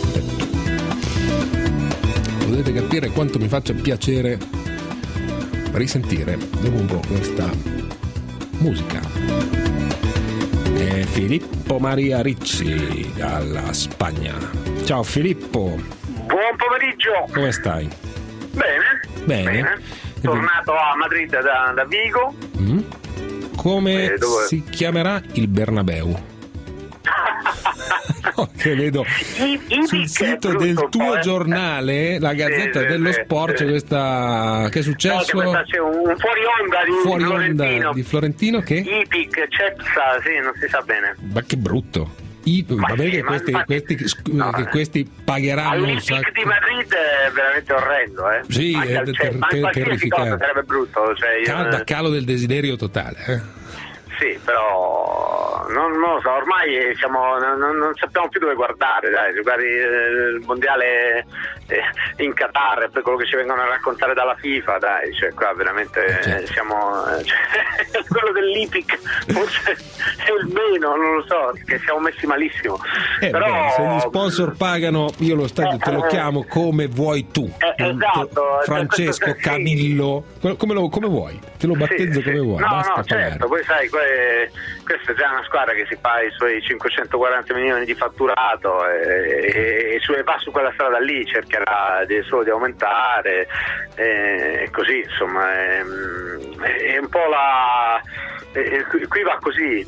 Potete capire quanto mi faccia piacere risentire dopo un po' questa musica. È Filippo Maria Ricci dalla Spagna. Ciao Filippo. Buon pomeriggio. Come stai? Bene. Bene. Bene. Tornato a Madrid da, da Vigo. Mm. Come eh, dove... si chiamerà il Bernabeu? No, che vedo I, i sul sito del tuo giornale, la Gazzetta sì, dello sì, Sport, sì. Questa che è successo? No, che c'è un fuori onda di, fuori di Florentino. Onda di Florentino che? Ipic, Cepsa, sì, non si sa bene. Ma che brutto. I, va bene sì, che, questi, ma, questi, no, che questi pagheranno un sacco. L'Ipic di Madrid è veramente orrendo, eh? Sì, anche è ter- ter- terrificante. Sarebbe brutto, cioè io... Cal- da calo del desiderio totale, eh? Sì, però non, non lo so, ormai siamo, non, non sappiamo più dove guardare, dai, guardi il mondiale in Qatar, per quello che ci vengono a raccontare dalla FIFA, dai, cioè qua veramente certo. siamo cioè, quello dell'Ipic forse è il meno, non lo so, che siamo messi malissimo. Eh, però beh, se gli sponsor pagano, io lo stadio eh, te lo chiamo come vuoi tu. Eh, esatto, Francesco cioè, Camillo, sì. come, lo, come vuoi, te lo battezzo sì, come sì. vuoi. No, basta no, pagare. certo, poi sai, que- questa è già una squadra che si fa i suoi cinquecentoquaranta milioni di fatturato e, e, e su, e va su quella strada lì, cercherà di, solo di aumentare e così, insomma, è, è un po' la... E qui va così,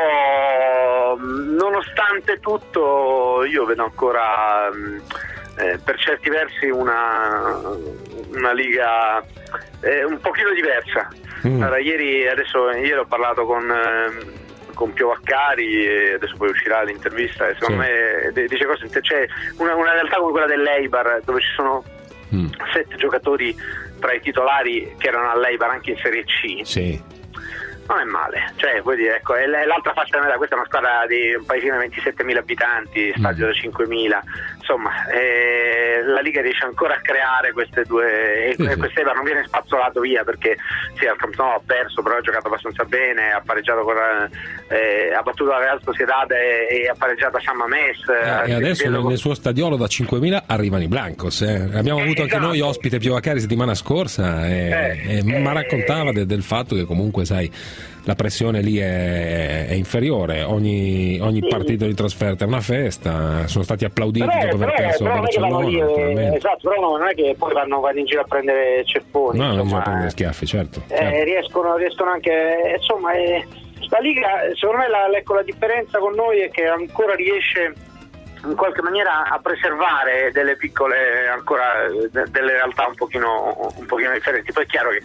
però nonostante tutto io vedo ancora eh, per certi versi una, una liga eh, un pochino diversa. Mm. Allora, ieri, adesso, ieri ho parlato con, eh, con Pio Vaccari e adesso poi uscirà l'intervista e secondo sì. me dice cose, c'è una, una realtà come quella dell'Eibar dove ci sono mm. sette giocatori tra i titolari che erano all'Eibar anche in Serie C. Sì. Non è male, cioè vuol dire, ecco, è l'altra faccia della medaglia. Questa è una squadra di un paesino di ventisettemila abitanti, stadio da cinquemila, insomma eh, la Liga riesce ancora a creare queste due e sì, questa sì. non viene spazzolato via perché sì, al Camp Nou ha perso, però ha giocato abbastanza bene, ha pareggiato con eh, ha battuto la Real Sociedad e, e ha pareggiato a San Mamés eh, e adesso nel, nel suo stadiolo da cinquemila arrivano i Blancos, eh. abbiamo eh, avuto esatto. anche noi ospite Pio Vaccari settimana scorsa e, eh, e eh, mi raccontava de, del fatto che comunque sai la pressione lì è, è inferiore, ogni, ogni sì. partito di trasferta è una festa, sono stati applauditi però, dopo aver perso a Barcellona lì, eh, esatto, però non è che poi vanno, vanno in giro a prendere cepponi, no, insomma, a prendere schiaffi, certo, eh, certo. Riescono, riescono anche, insomma eh, la Liga, secondo me la, ecco, la differenza con noi è che ancora riesce in qualche maniera a preservare delle piccole ancora delle realtà un pochino un pochino differenti. Poi è chiaro che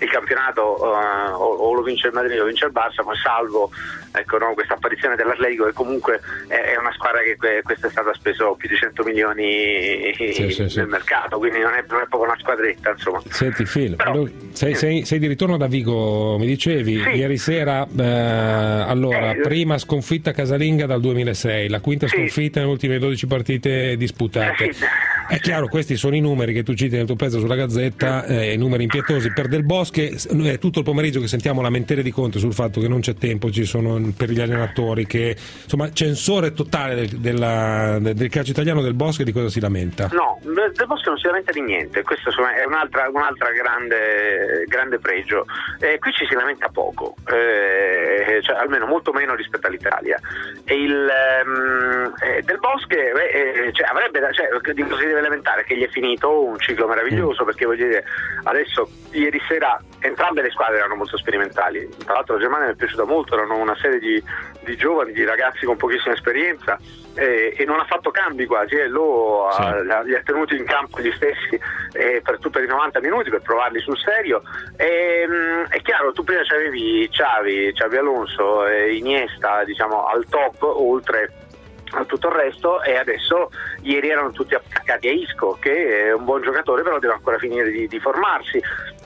il campionato uh, o, o lo vince il Madrid o lo vince il Barça, poi salvo ecco, no, questa apparizione dell'Atletico, che comunque è, è una squadra che que- quest'estate ha speso più di cento milioni sì, sì, nel sì. mercato, quindi non è, non è proprio una squadretta, insomma. Senti Phil, Però, sei, sei, sei di ritorno da Vigo, mi dicevi, sì. ieri sera eh, allora, eh, prima sconfitta casalinga dal duemilasei, la quinta sì. sconfitta nelle ultime dodici partite disputate. Eh, sì. È chiaro, questi sono i numeri che tu citi nel tuo pezzo sulla Gazzetta, eh, numeri impietosi. Per Del Bosque è tutto il pomeriggio che sentiamo lamentele di Conte sul fatto che non c'è tempo, ci sono per gli allenatori, che insomma censore totale del, della, del calcio italiano. Del Bosque di cosa si lamenta? No, Del Bosque non si lamenta di niente, questo è un'altra, un'altra grande, grande pregio. Eh, qui ci si lamenta poco, eh, cioè, almeno molto meno rispetto all'Italia. E il ehm, eh, Del Bosque eh, cioè, avrebbe da, cioè, di cosa si deve lamentare? Che gli è finito un ciclo meraviglioso, perché voglio dire, adesso ieri sera entrambe le squadre erano molto sperimentali, tra l'altro la Germania mi è piaciuta molto, erano una serie di, di giovani, di ragazzi con pochissima esperienza, eh, e non ha fatto cambi quasi, e lo sì. ha, li ha tenuti in campo gli stessi eh, per tutti i novanta minuti per provarli sul serio. E, mh, è chiaro, tu prima c'avevi Xavi, Xavi Alonso e Iniesta, diciamo, al top, oltre a tutto il resto, e adesso ieri erano tutti attaccati a Isco, che è un buon giocatore, però deve ancora finire di, di formarsi.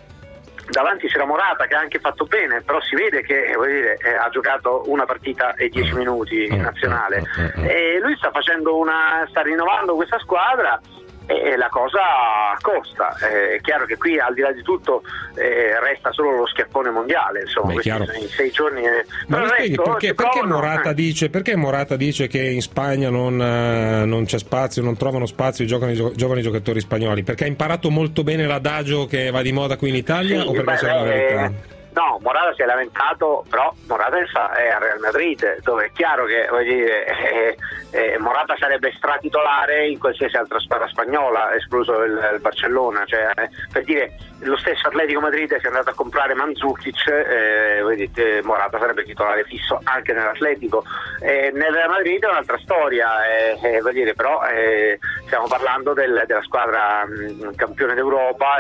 Davanti c'era Morata, che ha anche fatto bene, però si vede che voglio dire, eh, ha giocato una partita e dieci minuti in nazionale, e lui sta facendo una sta rinnovando questa squadra, e la cosa costa. È chiaro che qui, al di là di tutto, eh, resta solo lo schiaffone mondiale, insomma. Beh, questi sono i sei giorni. Ma mi spieghi perché, perché, Morata dice, perché Morata dice che in Spagna non, eh, non c'è spazio, non trovano spazio i giovani, gio- giovani giocatori spagnoli? Perché ha imparato molto bene l'adagio che va di moda qui in Italia, sì, o perché c'è la verità? Eh... No, Morata si è lamentato, però Morata è a Real Madrid, dove è chiaro che voglio dire, eh, eh, Morata sarebbe stratitolare in qualsiasi altra squadra spagnola, escluso il, il Barcellona, cioè, eh, per dire, lo stesso Atletico Madrid si è andato a comprare Mandzukic, eh, vedete, Morata sarebbe titolare fisso anche nell'Atletico. Eh, nel Real Madrid è un'altra storia, eh, eh, voglio dire, però eh, stiamo parlando del, della squadra mh, campione d'Europa,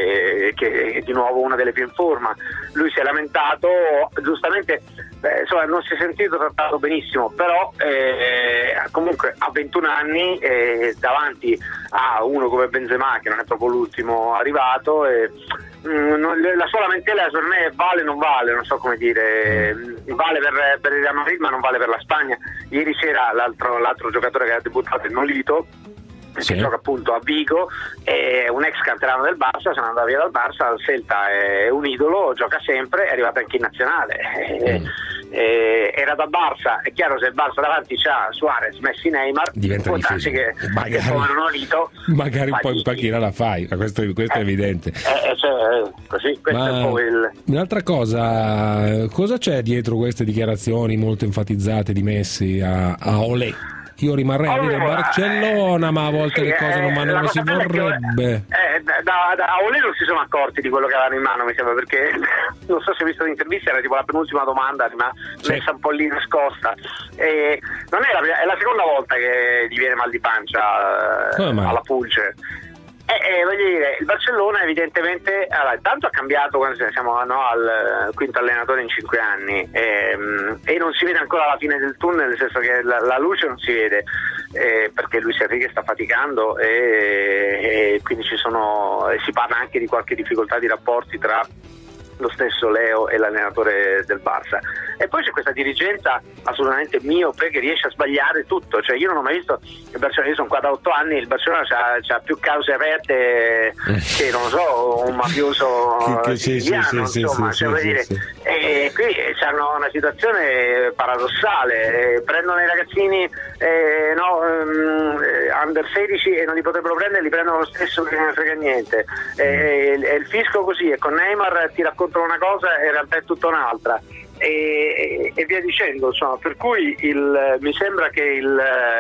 e che è di nuovo una delle più in forma. Lui si è lamentato, giustamente, eh, insomma, non si è sentito trattato benissimo, però eh, comunque ha ventuno anni, eh, davanti a uno come Benzema, che non è proprio l'ultimo arrivato, e mh, non, la sua lamentela secondo me vale o non vale, non so come dire, vale per, per il Real Madrid, ma non vale per la Spagna. Ieri sera l'altro, l'altro giocatore che ha debuttato è Nolito, sì. che gioca appunto a Vigo, è un ex canterano del Barça, se ne andava via dal Barça, al Celta è un idolo, gioca sempre, è arrivato anche in nazionale. Mm. Eh, era da Barça, è chiaro, se il Barça davanti c'ha Suarez, Messi, Neymar, diventa può difficile, che, magari, che Nolito, magari un po' in panchina la fai, ma questo, questo eh, è evidente. Eh, cioè, così, questo ma è un po' il... Un'altra cosa, cosa c'è dietro queste dichiarazioni molto enfatizzate di Messi a, a Olè? Io rimarrei a dire Barcellona, ma a volte sì, le cose non vanno come si vorrebbe. Eh, da, da, da Olè non si sono accorti di quello che avevano in mano, mi sembra, perché non so se hai visto l'intervista, era tipo la penultima domanda, ma sì. messa un po' lì nascosta. E non è la, è la seconda volta che gli viene mal di pancia eh, alla pulce. Eh, eh, voglio dire, il Barcellona evidentemente allora, tanto ha cambiato quando siamo no, al quinto allenatore in cinque anni, ehm, e non si vede ancora la fine del tunnel, nel senso che la, la luce non si vede, eh, perché Luis Enrique sta faticando, e, e quindi ci sono, e si parla anche di qualche difficoltà di rapporti tra lo stesso Leo e l'allenatore del Barça. E poi c'è questa dirigenza assolutamente miope che riesce a sbagliare tutto, cioè io non ho mai visto il Barcellona, io sono qua da otto anni, il Barcellona c'ha, c'ha più cause aperte che non so, un mafioso che, che siciliano, sì, insomma, sì, cioè, sì, dire, sì, sì. E qui hanno una situazione paradossale, eh, prendono i ragazzini eh, no, um, under sedici e non li potrebbero prendere, li prendono lo stesso, che non ne frega niente, e, e il fisco così, e con Neymar ti raccontano una cosa e in realtà è tutta un'altra. E, e via dicendo, insomma, per cui il, mi sembra che il,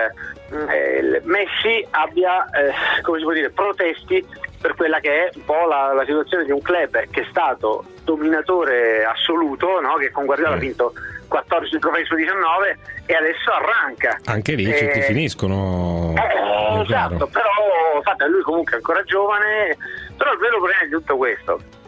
eh, il Messi abbia eh, come si può dire, protesti per quella che è un po' la, la situazione di un club che è stato dominatore assoluto, no? Che con Guardiola ha vinto quattordici trofei su diciannove e adesso arranca. Anche lì eh, ci finiscono. Eh, esatto, però infatti lui comunque è ancora giovane, però il vero problema di tutto questo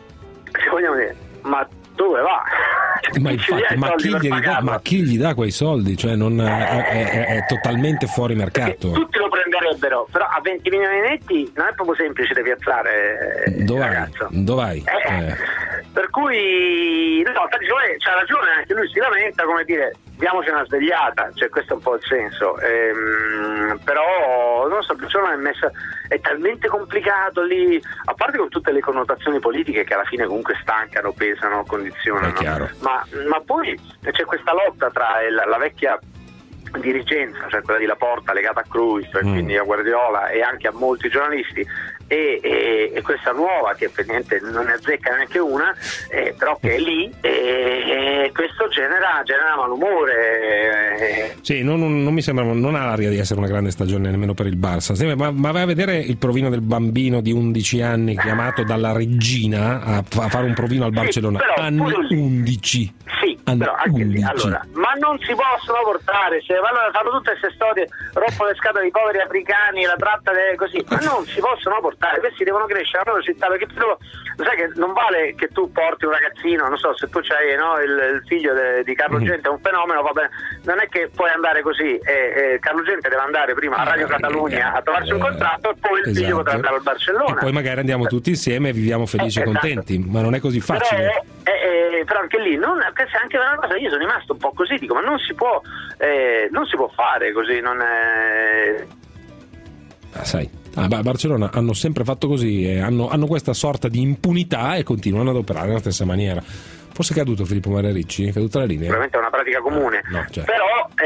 se vogliamo dire, ma dove va? Ma, infatti, ma, chi gli dà, ma chi gli dà quei soldi? Cioè non è, è, è totalmente fuori mercato. Perché tutti lo prenderebbero, però a venti milioni netti non è proprio semplice da piazzare. Dov'hai? Dov'ai? Eh, eh. Per cui no, c'ha ragione, anche lui si lamenta, come dire, diamoci una svegliata, cioè questo è un po' il senso. Ehm, però non so, è messa, è talmente complicato lì, a parte con tutte le connotazioni politiche che alla fine comunque stancano, pesano, condizionano, ma, ma poi c'è questa lotta tra la, la vecchia dirigenza, cioè quella di Laporta legata a Cruyff e mm. quindi a Guardiola e anche a molti giornalisti, e, e, e questa nuova che per niente non ne azzecca neanche una, eh, però che è lì, e, e questo genera, genera malumore. Sì, non, non mi sembra, non ha l'aria di essere una grande stagione nemmeno per il Barça. Ma, ma vai a vedere il provino del bambino di undici anni chiamato dalla regina a, a fare un provino al Barcellona, sì, anni undici. Sì, anni però anche lì, allora, ma non si possono portare, se allora fanno tutte queste storie, rompono le scatole dei poveri africani, la tratta de, così, ma non si possono portare, questi devono crescere alla loro città, perché tu, sai che non vale che tu porti un ragazzino, non so, se tu c'hai no, il, il figlio de, di Carlo Gente, è un fenomeno, va bene, non è che puoi andare così, eh, eh, Carlo Gente deve andare prima a Radio Catalunya a trovarsi un contratto e poi il esatto. figlio potrà andare al Barcellona. E poi magari andiamo tutti insieme e viviamo felici e eh, contenti, esatto. Ma non è così facile. Però, eh, eh, però anche lì, non, questa è anche una cosa, io sono rimasto un po' così, dico, ma non si può, eh, non si può fare così, non è... Ah, sai, a Barcellona hanno sempre fatto così, e hanno, hanno questa sorta di impunità e continuano ad operare nella stessa maniera. Forse è caduto Filippo Maria Ricci? È caduta la linea? Probabilmente è una pratica comune, no, cioè. però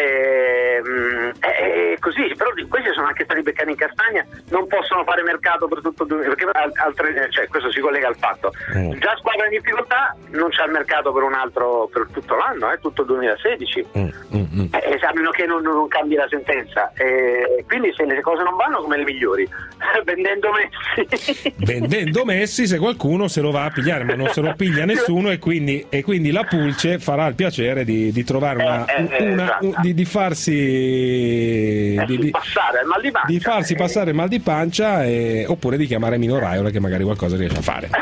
ehm, è così, però questi sono anche stati beccati in castagna, non possono fare mercato per tutto il duemila, perché altre, cioè, questo si collega al fatto, mm. già squadra in difficoltà non c'è il mercato per un altro, per tutto l'anno, eh, tutto il duemilasedici, mm. Mm-hmm. Eh, a meno che non, non cambi la sentenza, eh, quindi se le cose non vanno come le migliori, vendendo Messi. Vendendo Messi se qualcuno se lo va a pigliare, ma non se lo piglia nessuno, e quindi e quindi la Pulce farà il piacere di, di trovare una, eh, eh, una esatto. un, di, di farsi eh, di, di, passare il mal di pancia, di farsi eh. passare il mal di pancia, e, oppure di chiamare Mino Raiola che magari qualcosa riesce a fare.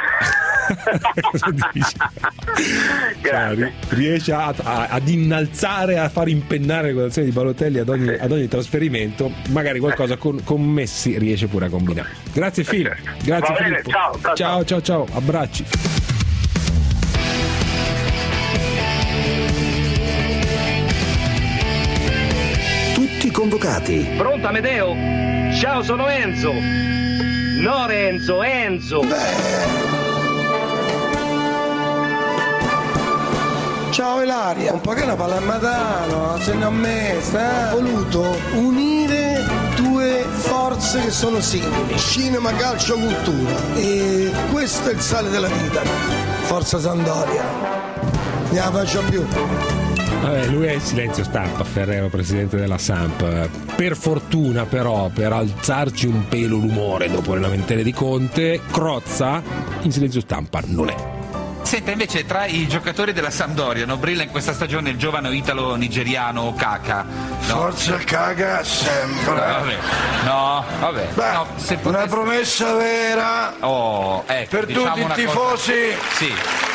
Cioè, riesce a, a, ad innalzare, a far impennare le quotazioni di Balotelli ad ogni, ad ogni trasferimento, magari qualcosa con, con Messi riesce pure a combinare. Grazie Fil, grazie Filippo. Ciao, ciao, ciao, ciao, ciao, abbracci. Tutti convocati. Pronto Amedeo? Ciao, sono Enzo. No Renzo, Enzo. Ciao Ilaria, un po' che la palla a Matano, se ne ho messa, eh? Ho voluto unire due forze che sono simili, cinema, calcio, cultura, e questo è il sale della vita. Forza Sampdoria, ne la faccio più. Vabbè, lui è in silenzio stampa, Ferrero, presidente della Samp. Per fortuna però, per alzarci un pelo l'umore dopo le lamentele di Conte, Crozza in silenzio stampa non è. Senta, invece tra i giocatori della Sampdoria non brilla in questa stagione il giovane italo-nigeriano Kaka? No? Forza Kaka sempre. Vabbè. No, vabbè. Beh, no, se potessi... una promessa vera oh, ecco, per diciamo tutti i tifosi. Cosa... Sì.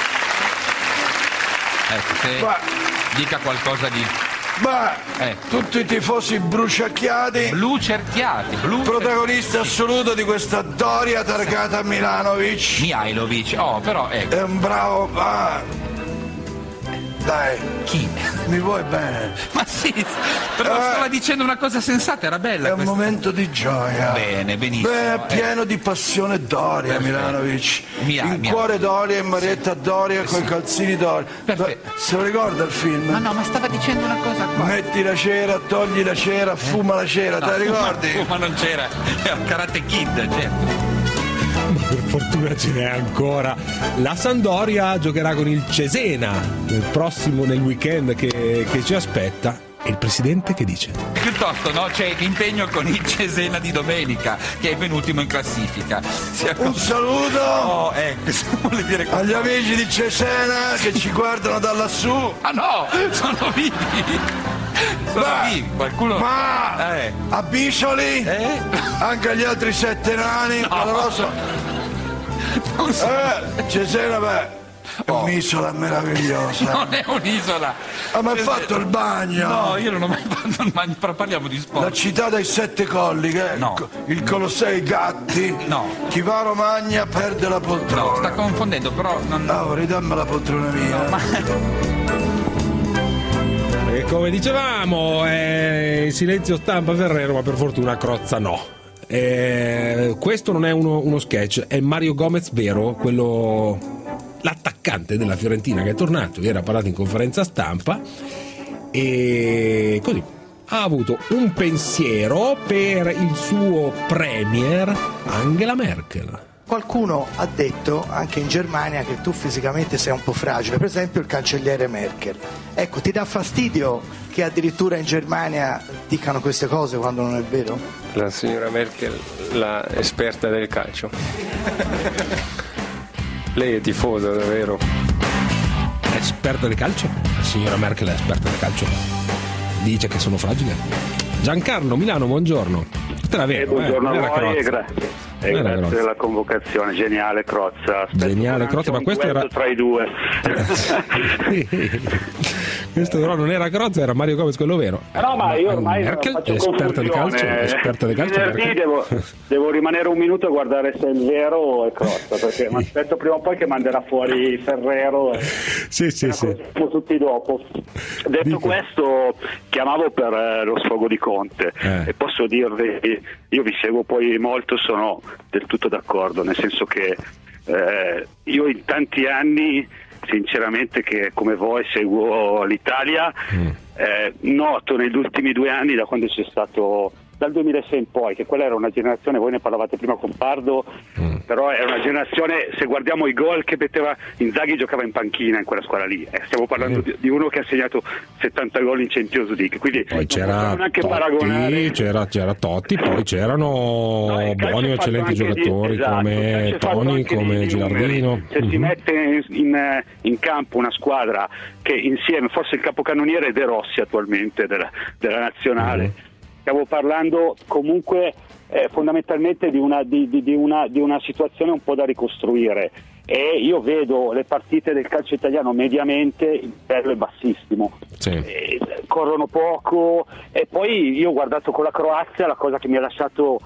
Ecco, se Beh. dica qualcosa di... Beh, eh. tutti i tifosi bruciacchiati, blu cerchiati, blu protagonista cerchiati. assoluto di questa Doria targata a Milanovic. Mihailovic, oh però ecco. È un bravo. Ah. Dai, chi? Mi vuoi bene? Ma sì, però eh. stava dicendo una cosa sensata, era bella. È questa. un momento di gioia. Bene, benissimo. Beh, pieno eh. di passione Doria, Perfetto. Milanovic. Mia, in mia. cuore Doria, in Marietta sì. Doria, sì. con i calzini Doria. Perfetto. Se lo ricorda il film? Ma no, ma stava dicendo una cosa qua. Metti la cera, togli la cera, eh? fuma la cera, no, te la ricordi? Fuma, fuma non c'era, è un Karate Kid, certo. Ma per fortuna ce n'è ancora. La Sampdoria giocherà con il Cesena nel prossimo, nel weekend che, che ci aspetta. E il presidente che dice? Piuttosto no, c'è l'impegno con il Cesena di domenica, che è penultimo in classifica. Un con... saluto oh, ecco, vuole dire agli amici di Cesena che ci guardano da lassù. Ah no, sono vivi. Sono Beh, vivi, qualcuno. Ma eh. a Biccioli, eh? anche agli altri sette nani, no. alla rosa. Eh, Cesena, beh. È oh. un'isola meravigliosa. Non è un'isola. Ha mai fatto il bagno? No, io non ho mai fatto il bagno, però parliamo di sport. La città dei sette colli, che è no. il Colosseo Gatti. No. Chi va a Romagna perde la poltrona. No, sta confondendo, però non. No, ridammi la poltrona mia. No, ma... E come dicevamo, eh, silenzio stampa Ferrero, ma per fortuna Crozza no. Eh, questo non è uno, uno sketch, è Mario Gomez vero, quello. L'attaccante della Fiorentina che è tornato, ieri ha parlato in conferenza stampa e così ha avuto un pensiero per il suo premier Angela Merkel. Qualcuno ha detto anche in Germania che tu fisicamente sei un po' fragile, per esempio il cancelliere Merkel. Ecco, ti dà fastidio che addirittura in Germania dicano queste cose quando non è vero? La signora Merkel, la esperta del calcio. Lei è tifosa, davvero? È esperta di calcio? La signora Merkel è esperta di calcio. Dice che sono fragile. Giancarlo, Milano, buongiorno. Era vero, eh, buongiorno eh, a voi e, gra- e grazie Crozza. della convocazione. Geniale Crozza. Aspetto Geniale Crozza, ma questo era tra i due. Questo però non era Crozza, era Mario Gomez quello vero. Eh no, ma io ormai Merkel, faccio esperta di calcio, esperta di calcio. Venerdì devo, devo rimanere un minuto a guardare se è il vero è Crozza, perché mi aspetto prima o poi che manderà fuori Ferrero e sì, sì, sì. tutti dopo. Detto Dico. questo, chiamavo per eh, lo sfogo di Conte eh. e posso dirvi, io vi seguo poi molto, sono del tutto d'accordo, nel senso che eh, io in tanti anni sinceramente che come voi seguo l'Italia, mm. eh, noto negli ultimi due anni, da quando c'è stato, dal duemilasei in poi, che quella era una generazione, voi ne parlavate prima con Pardo, mm. però era una generazione, se guardiamo i gol che metteva Inzaghi, giocava in panchina in quella squadra lì, eh, stiamo parlando mm. di, di uno che ha segnato settanta gol in Champions League, quindi poi c'era anche Totti, paragonare. C'era, c'era Totti, poi c'erano no, buoni eccellenti giocatori di, esatto, come Toni, come Gilardino. Se mm-hmm. si mette in, in, in campo una squadra che insieme, forse il capocannoniere è De Rossi attualmente della, della nazionale, mm. stiamo parlando comunque eh, fondamentalmente di una, di, di, di, una, di una situazione un po' da ricostruire, e io vedo le partite del calcio italiano mediamente il livello è bassissimo, sì. eh, corrono poco, e poi io ho guardato con la Croazia, la cosa che mi ha lasciato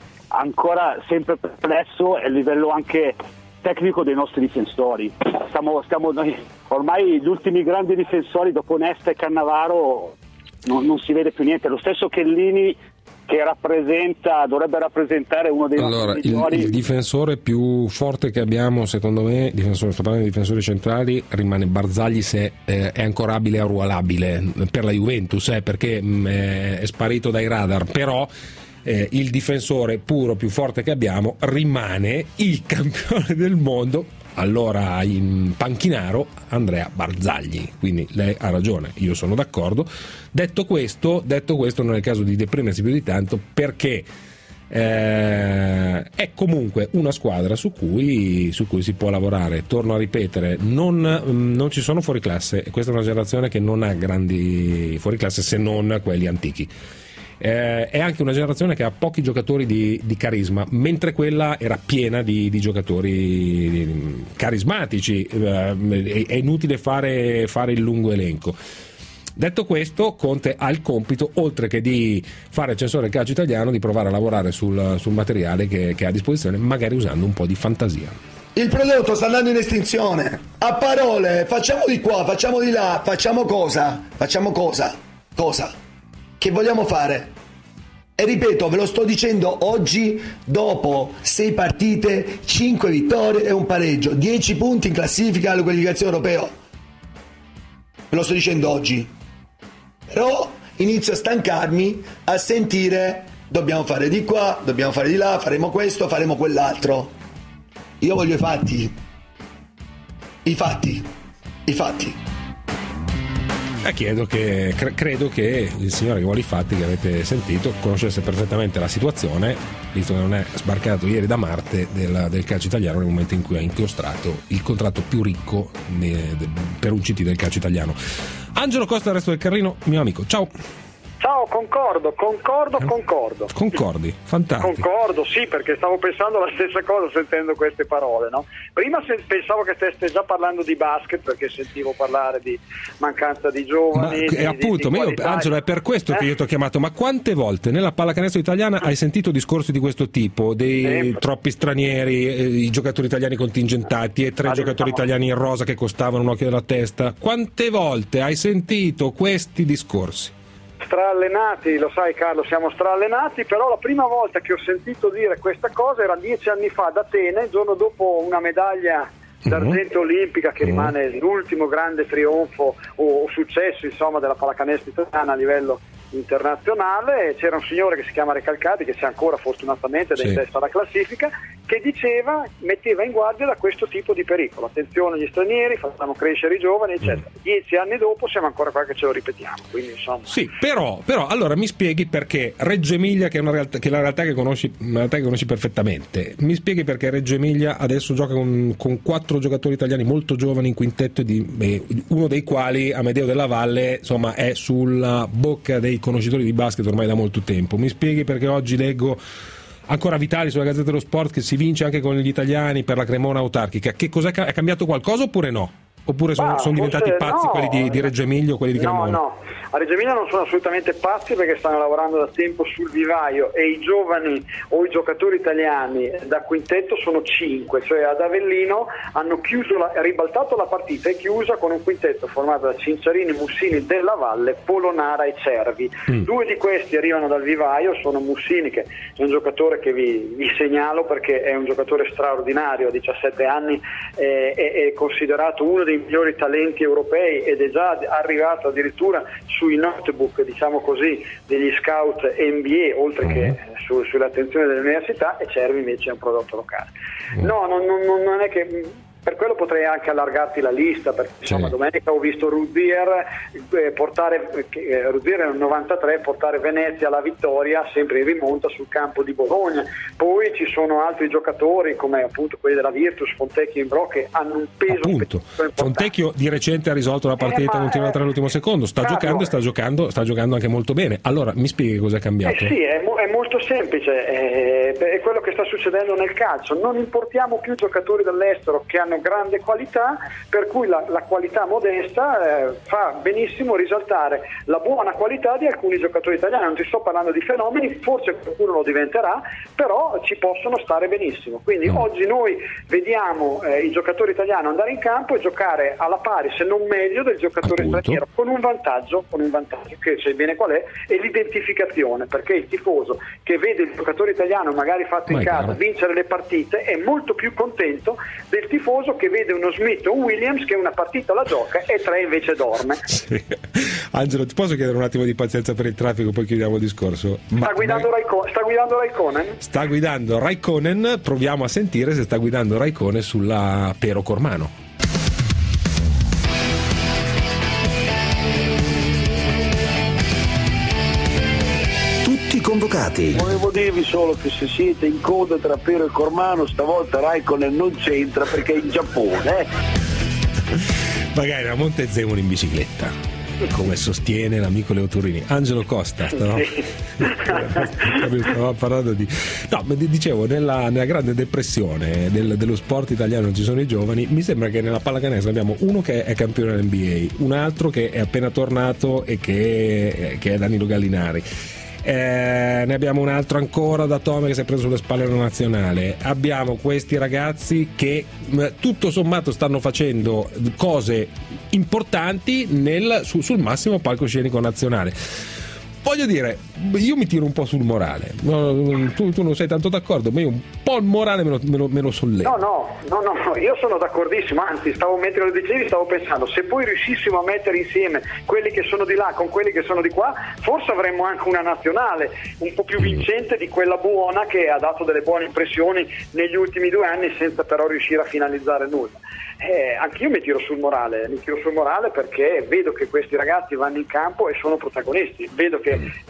ancora sempre perplesso è il livello anche tecnico dei nostri difensori. Stiamo, stiamo noi, ormai gli ultimi grandi difensori dopo Nesta e Cannavaro non, non si vede più niente, lo stesso Chiellini che rappresenta, dovrebbe rappresentare uno dei allora, nostri migliori. Il, il difensore più forte che abbiamo, secondo me, difensore, sto parlando di difensori centrali, rimane Barzagli se eh, è ancora abile e arruolabile per la Juventus, eh, perché mh, è sparito dai radar, però eh, il difensore puro più forte che abbiamo rimane il campione del mondo, allora in panchinaro, Andrea Barzagli. Quindi lei ha ragione, io sono d'accordo. Detto questo, detto questo non è il caso di deprimersi più di tanto, perché eh, è comunque una squadra su cui, su cui si può lavorare. Torno a ripetere, non, non ci sono fuoriclasse, questa è una generazione che non ha grandi fuoriclasse se non quelli antichi. Eh, è anche una generazione che ha pochi giocatori di, di carisma, mentre quella era piena di, di giocatori carismatici. Eh, è, è inutile fare, fare il lungo elenco. Detto questo, Conte ha il compito, oltre che di fare censore del calcio italiano, di provare a lavorare sul, sul materiale che, che ha a disposizione, magari usando un po' di fantasia. Il prodotto sta andando in estinzione. A parole, facciamo di qua, facciamo di là, facciamo cosa? Facciamo cosa? Cosa? Che vogliamo fare? E ripeto, ve lo sto dicendo oggi, dopo sei partite, cinque vittorie e un pareggio, dieci punti in classifica alle qualificazioni europee. Ve lo sto dicendo oggi. Però inizio a stancarmi a sentire dobbiamo fare di qua, dobbiamo fare di là, faremo questo, faremo quell'altro. Io voglio i fatti. I fatti. I fatti. Eh, chiedo che, cre- credo che il signore che vuole i fatti, che avete sentito, conoscesse perfettamente la situazione, visto che non è sbarcato ieri da Marte del, del calcio italiano, nel momento in cui ha inchiostrato il contratto più ricco ne, de, per un C T del calcio italiano. Angelo Costa, il resto del Carlino, mio amico, ciao. Ciao, concordo, concordo, concordo. Concordi, fantastico. Concordo, sì, perché stavo pensando la stessa cosa sentendo queste parole, no? Prima se, pensavo che stesse già parlando di basket perché sentivo parlare di mancanza di giovani. Ma, di, e appunto, di, di ma io, Angelo, è per questo eh? che io ti ho chiamato. Ma quante volte nella pallacanestro italiana hai sentito discorsi di questo tipo? Dei Sempre. troppi stranieri, eh, i giocatori italiani contingentati e tre ma giocatori diciamo... italiani in rosa che costavano un occhio della testa? Quante volte hai sentito questi discorsi? Straallenati, lo sai Carlo, siamo straallenati, però la prima volta che ho sentito dire questa cosa era dieci anni fa ad Atene, il giorno dopo una medaglia d'argento uh-huh. olimpica che uh-huh. rimane l'ultimo grande trionfo o, o successo insomma della pallacanestro italiana a livello internazionale. C'era un signore che si chiama Recalcati, che c'è ancora fortunatamente, sì. in testa alla classifica, che diceva, metteva in guardia da questo tipo di pericolo: attenzione agli stranieri, facciamo crescere i giovani, eccetera. Mm. Dieci anni dopo siamo ancora qua che ce lo ripetiamo, quindi insomma. Sì, però, però allora mi spieghi perché Reggio Emilia, che è una realtà, che è la realtà che conosci, una realtà che conosci perfettamente, mi spieghi perché Reggio Emilia adesso gioca con, con quattro giocatori italiani molto giovani in quintetto, di, eh, uno dei quali, Amedeo Della Valle, insomma è sulla bocca dei conoscitori di basket ormai da molto tempo. Mi spieghi perché oggi leggo ancora Vitali sulla Gazzetta dello Sport che si vince anche con gli italiani per la Cremona autarchica? Che cos'è, è cambiato qualcosa oppure no? Oppure sono, bah, sono diventati forse, pazzi no, quelli di, di Reggio Emilia o quelli di Cremona? No, no, a Reggio Emilia non sono assolutamente pazzi perché stanno lavorando da tempo sul vivaio e i giovani o i giocatori italiani da quintetto sono cinque, cioè ad Avellino hanno chiuso la, ribaltato la partita e chiusa con un quintetto formato da Cinciarini, Mussini, Della Valle, Polonara e Cervi. Mm. Due di questi arrivano dal vivaio, sono Mussini, che è un giocatore che vi, vi segnalo perché è un giocatore straordinario, a diciassette anni eh, è, è considerato uno dei migliori talenti europei ed è già arrivato addirittura sui notebook, diciamo così, degli scout N B A, oltre che eh, su, sulle attenzioni delle università, e Cervi invece è un prodotto locale. No, non, non, non è che... Per quello potrei anche allargarti la lista, perché insomma, sì. domenica ho visto Ruzier eh, portare eh, Ruzier nel novantatré portare Venezia alla vittoria sempre in rimonta sul campo di Bologna. Poi ci sono altri giocatori come appunto quelli della Virtus, Fontecchio e Imbro, che hanno un peso appunto. Fontecchio di recente ha risolto la partita, eh, non tira tre all'ultimo secondo, sta Carlo, giocando e sta giocando sta giocando anche molto bene. Allora mi spieghi cosa è cambiato? Eh sì, è, mo- è molto semplice, è, è quello che sta succedendo nel calcio. Non importiamo più giocatori dall'estero che hanno grande qualità, per cui la, la qualità modesta eh, fa benissimo risaltare la buona qualità di alcuni giocatori italiani. Non ti sto parlando di fenomeni, forse qualcuno lo diventerà, però ci possono stare benissimo. Quindi mm. oggi noi vediamo eh, il giocatore italiano andare in campo e giocare alla pari, se non meglio, del giocatore Appunto. straniero, con un vantaggio, con un vantaggio che sai bene qual è, è l'identificazione, perché il tifoso che vede il giocatore italiano magari fatto in casa chiaro. vincere le partite è molto più contento del tifoso che vede uno Smith o un Williams che una partita la gioca e tre invece dorme. Sì. Angelo, ti posso chiedere un attimo di pazienza per il traffico, poi chiudiamo il discorso? Ma, sta, guidando ma... Raikkonen, sta guidando Raikkonen? Sta guidando Raikkonen, proviamo a sentire se sta guidando Raikkonen sulla Pero Cormano. Tutti convocati. Volevo dirvi solo che se siete in coda tra Pero e Cormano, stavolta Raikkonen non c'entra perché è in Giappone. Eh? Magari a Montezemolo in bicicletta, come sostiene l'amico Leo Turini. Angelo Costa, stavamo, stavamo parlando di no, dicevo, nella, nella grande depressione del, dello sport italiano ci sono i giovani. Mi sembra che nella pallacanestro abbiamo uno che è campione dell'N B A, un altro che è appena tornato e che, che è Danilo Gallinari. Eh, ne abbiamo un altro ancora da Tome che si è preso sulle spalle la nazionale. Abbiamo questi ragazzi che mh, tutto sommato stanno facendo cose importanti nel, su, sul massimo palcoscenico nazionale. Voglio dire, io mi tiro un po' sul morale. Tu, tu non sei tanto d'accordo, ma io un po' il morale me lo, me lo, me lo sollevo. No, no, no, no, io sono d'accordissimo, anzi, stavo mentre lo dicevi, stavo pensando, se poi riuscissimo a mettere insieme quelli che sono di là con quelli che sono di qua, forse avremmo anche una nazionale un po' più vincente di quella buona che ha dato delle buone impressioni negli ultimi due anni senza però riuscire a finalizzare nulla. Eh, anch'io mi tiro sul morale, mi tiro sul morale perché vedo che questi ragazzi vanno in campo e sono protagonisti, vedo che ragazzi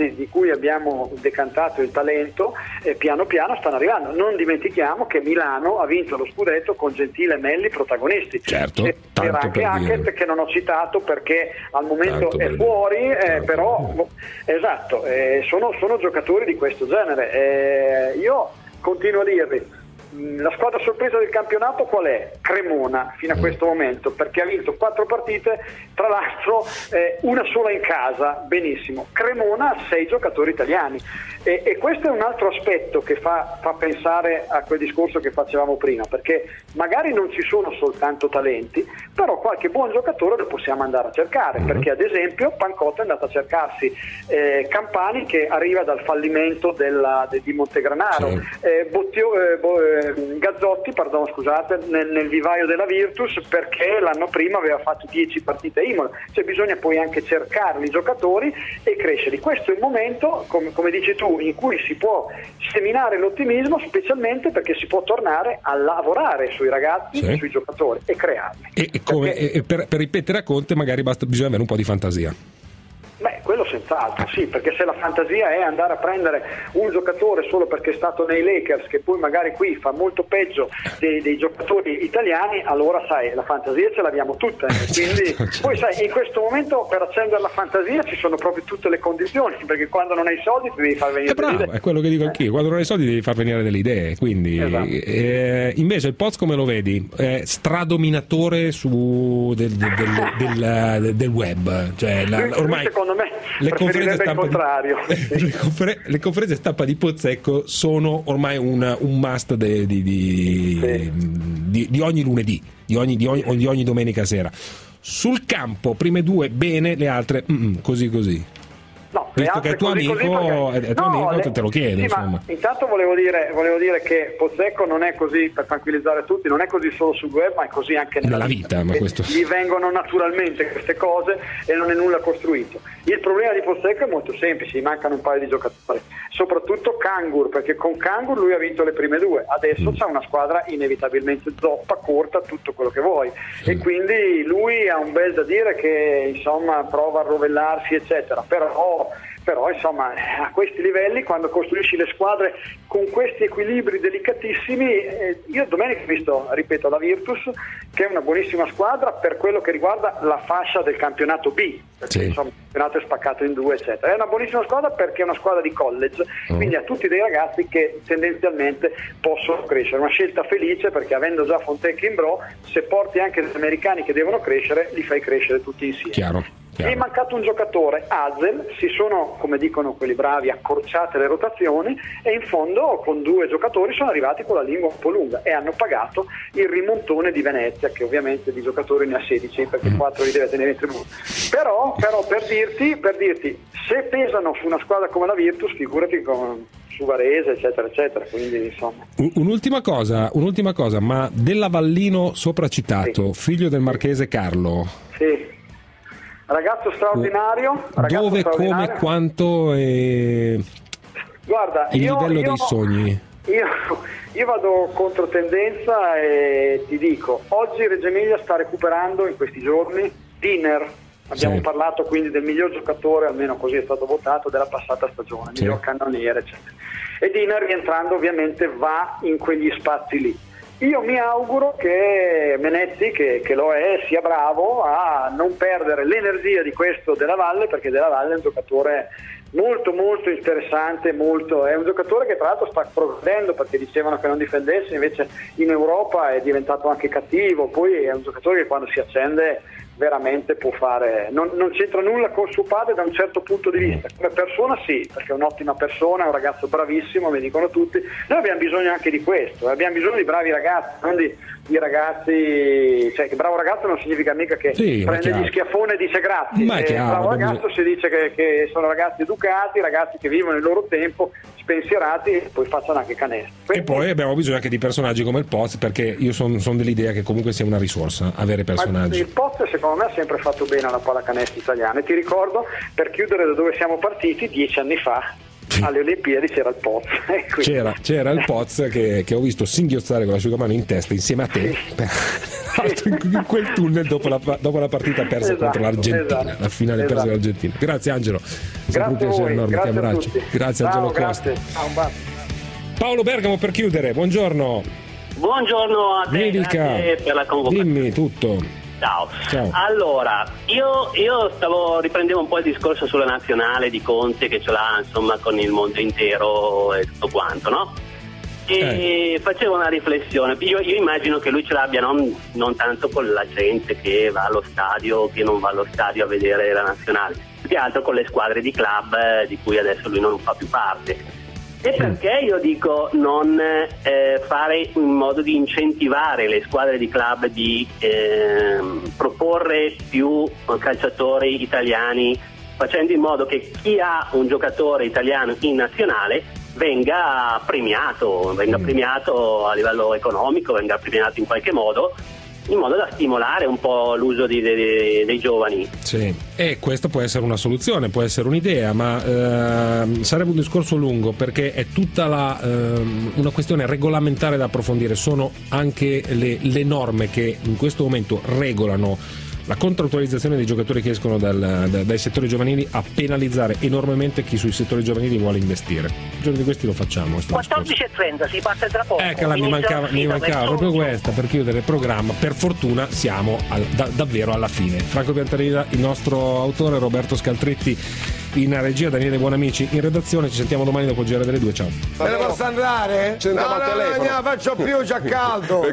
ragazzi di cui abbiamo decantato il talento eh, piano piano stanno arrivando. Non dimentichiamo che Milano ha vinto lo scudetto con Gentile e Melli protagonisti. Certo, e c'era anche Hackett che non ho citato perché al momento tanto è fuori, eh, però esatto, eh, sono, sono giocatori di questo genere. Eh, io continuo a dirvi, la squadra sorpresa del campionato qual è? Cremona fino a questo momento, perché ha vinto quattro partite, tra l'altro eh, una sola in casa, benissimo. Cremona ha sei giocatori italiani e, e questo è un altro aspetto che fa, fa pensare a quel discorso che facevamo prima, perché magari non ci sono soltanto talenti, però qualche buon giocatore lo possiamo andare a cercare, mm-hmm. perché ad esempio Pancotto è andato a cercarsi eh, Campani, che arriva dal fallimento della, de, di Montegranaro, sì. eh, Bottio, eh, bo, eh, Gazzotti, pardon, scusate, nel, nel vivaio della Virtus, perché l'anno prima aveva fatto dieci partite a Imola. Cioè bisogna poi anche cercarli i giocatori e crescerli. Questo è il momento, come, come dici tu, in cui si può seminare l'ottimismo, specialmente perché si può tornare a lavorare sui ragazzi, sì. sui giocatori e crearli. E, e, come, perché... e per, per ripetere a Conte magari basta, bisogna avere un po' di fantasia. Beh, quello senz'altro, sì, perché se la fantasia è andare a prendere un giocatore solo perché è stato nei Lakers, che poi magari qui fa molto peggio dei, dei giocatori italiani, allora sai, la fantasia ce l'abbiamo tutta, quindi poi sai, in questo momento per accendere la fantasia ci sono proprio tutte le condizioni, perché quando non hai soldi ti devi far venire è bravo, delle idee. È quello che dico anch'io, quando non hai soldi devi far venire delle idee, quindi esatto. eh, invece il Poz come lo vedi? È stradominatore su del, del, del, del, del web, cioè la, ormai secondo me le conferenze stampa il contrario. Di, le, confer- le conferenze stampa di Pozzecco sono ormai un, un must de, di, di, sì. di, di ogni lunedì, di ogni, di, ogni, di ogni domenica sera. Sul campo, prime due bene, le altre mm, così così. No, visto che è tuo così, amico, così è tuo no, amico le... te lo chiede, sì, insomma. Ma intanto volevo dire, volevo dire che Pozzecco non è così, per tranquillizzare tutti, non è così solo sul web, ma è così anche nella, nella vita, vita ma questo... gli vengono naturalmente queste cose e non è nulla costruito. Il problema di Pozzecco è molto semplice, gli mancano un paio di giocatori, soprattutto Kangur, perché con Kangur lui ha vinto le prime due, adesso mm. c'è una squadra inevitabilmente zoppa, corta, tutto quello che vuoi, mm. e quindi lui ha un bel da dire che insomma prova a rovellarsi eccetera, però però insomma a questi livelli, quando costruisci le squadre con questi equilibri delicatissimi, eh, io domenica ho visto, ripeto, la Virtus, che è una buonissima squadra per quello che riguarda la fascia del campionato B, perché sì. insomma il campionato è spaccato in due eccetera, è una buonissima squadra perché è una squadra di college, mm. quindi ha tutti dei ragazzi che tendenzialmente possono crescere, una scelta felice perché avendo già Fontecchi in Bro, se porti anche degli americani che devono crescere, li fai crescere tutti insieme. Chiaro. Chiaro. È mancato un giocatore, Hazel, si sono, come dicono quelli bravi, accorciate le rotazioni e in fondo con due giocatori sono arrivati con la lingua un po' lunga e hanno pagato il rimontone di Venezia, che ovviamente di giocatori ne ha sedici perché mm. quattro li deve tenere in tribuna. Però, però per dirti, per dirti, se pesano su una squadra come la Virtus, figurati con su Varese eccetera eccetera, quindi insomma. Un'ultima cosa, un'ultima cosa, ma dell'Avallino sopracitato, sì. figlio del marchese Carlo. Sì. Ragazzo straordinario, ragazzo dove, straordinario. come, quanto e guarda, il io, livello io, dei sogni. Io, io vado contro tendenza e ti dico, oggi Reggio Emilia sta recuperando in questi giorni Dinner. Abbiamo sì. parlato quindi del miglior giocatore, almeno così è stato votato, della passata stagione, sì. miglior cannoniere eccetera. E Dinner, rientrando, ovviamente va in quegli spazi lì. Io mi auguro che Menezzi, che, che lo è, sia bravo a non perdere l'energia di questo Della Valle, perché Della Valle è un giocatore molto molto interessante, molto, è un giocatore che tra l'altro sta progredendo, perché dicevano che non difendesse, invece in Europa è diventato anche cattivo, poi è un giocatore che quando si accende veramente può fare, non, non c'entra nulla con suo padre da un certo punto di vista, come persona sì, perché è un'ottima persona, è un ragazzo bravissimo, mi dicono tutti. Noi abbiamo bisogno anche di questo, abbiamo bisogno di bravi ragazzi, non di, di ragazzi, cioè che bravo ragazzo non significa mica che sì, prende gli schiaffoni e dice grazie, ma è chiaro, bravo ragazzo bisogno... si dice che, che sono ragazzi educati, ragazzi che vivono il loro tempo, spensierati e poi facciano anche canestro. Quindi... E poi abbiamo bisogno anche di personaggi come il Poz, perché io sono son dell'idea che comunque sia una risorsa avere personaggi. Ma il Poz secondo me ha sempre fatto bene alla pallacanestro italiana e ti ricordo, per chiudere da dove siamo partiti, dieci anni fa alle Olimpiadi c'era il Poz. C'era, c'era il Poz che, che ho visto singhiozzare con l'asciugamano in testa insieme a te. Sì. morto in quel tunnel dopo la, dopo la partita persa Esatto, contro l'Argentina, esatto, la finale persa esatto. con l'Argentina. Grazie Angelo, è sempre un Grazie a piacere voi, enorme, ti grazie a abbraccio. tutti. Grazie Ciao, Angelo Costa. grazie. Ciao, un bacio. Paolo Bergamo per chiudere, buongiorno. Buongiorno a te, Mi dica, grazie per la convocazione. dimmi tutto. Ciao. Ciao. Allora, io, io stavo riprendevo un po' il discorso sulla nazionale di Conte che ce l'ha insomma con il mondo intero e tutto quanto, no? E eh. facevo una riflessione, io, io immagino che lui ce l'abbia non, non tanto con la gente che va allo stadio o che non va allo stadio a vedere la nazionale, più che altro con le squadre di club eh, di cui adesso lui non fa più parte. E perché io dico non eh, fare in modo di incentivare le squadre di club di eh, proporre più calciatori italiani, facendo in modo che chi ha un giocatore italiano in nazionale venga premiato, venga premiato a livello economico, venga premiato in qualche modo, in modo da stimolare un po' l'uso di, dei, dei giovani. Sì, e questa può essere una soluzione, può essere un'idea, ma eh, sarebbe un discorso lungo perché è tutta la, eh, una questione regolamentare da approfondire. Sono anche le, le norme che in questo momento regolano la contrattualizzazione dei giocatori che escono dal, da, dai settori giovanili a penalizzare enormemente chi sui settori giovanili vuole investire. Un giorno di questi lo facciamo. quattordici e trenta si parte tra poco. Ecco, mi mancava, mi mancava proprio questa per chiudere il programma. Per fortuna siamo al, da, davvero alla fine. Franco Piantarida, il nostro autore, Roberto Scaltretti in regia, Daniele Buonamici in redazione. Ci sentiamo domani dopo il giro delle due. Ciao. Me ne posso andare? Ci andiamo no, al no, telefono. No, non faccio più, c'ha caldo.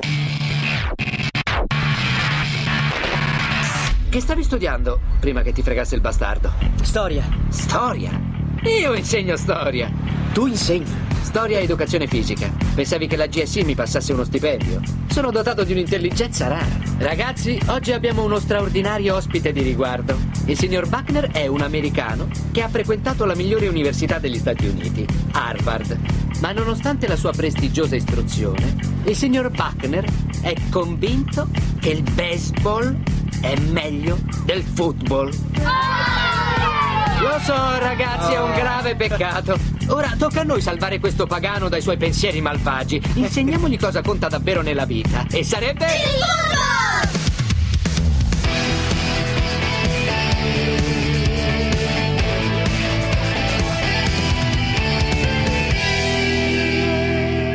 Che stavi studiando prima che ti fregasse il bastardo? Storia. Storia? Io insegno storia. Tu insegni? Storia e educazione fisica. Pensavi che la G S I mi passasse uno stipendio? Sono dotato di un'intelligenza rara. Ragazzi, oggi abbiamo uno straordinario ospite di riguardo. Il signor Buckner è un americano che ha frequentato la migliore università degli Stati Uniti, Harvard. Ma nonostante la sua prestigiosa istruzione, il signor Buckner è convinto che il baseball è meglio del football. Lo so, ragazzi, è un grave peccato. Ora tocca a noi salvare questo pagano dai suoi pensieri malvagi. Insegniamogli cosa conta davvero nella vita. E sarebbe... il football!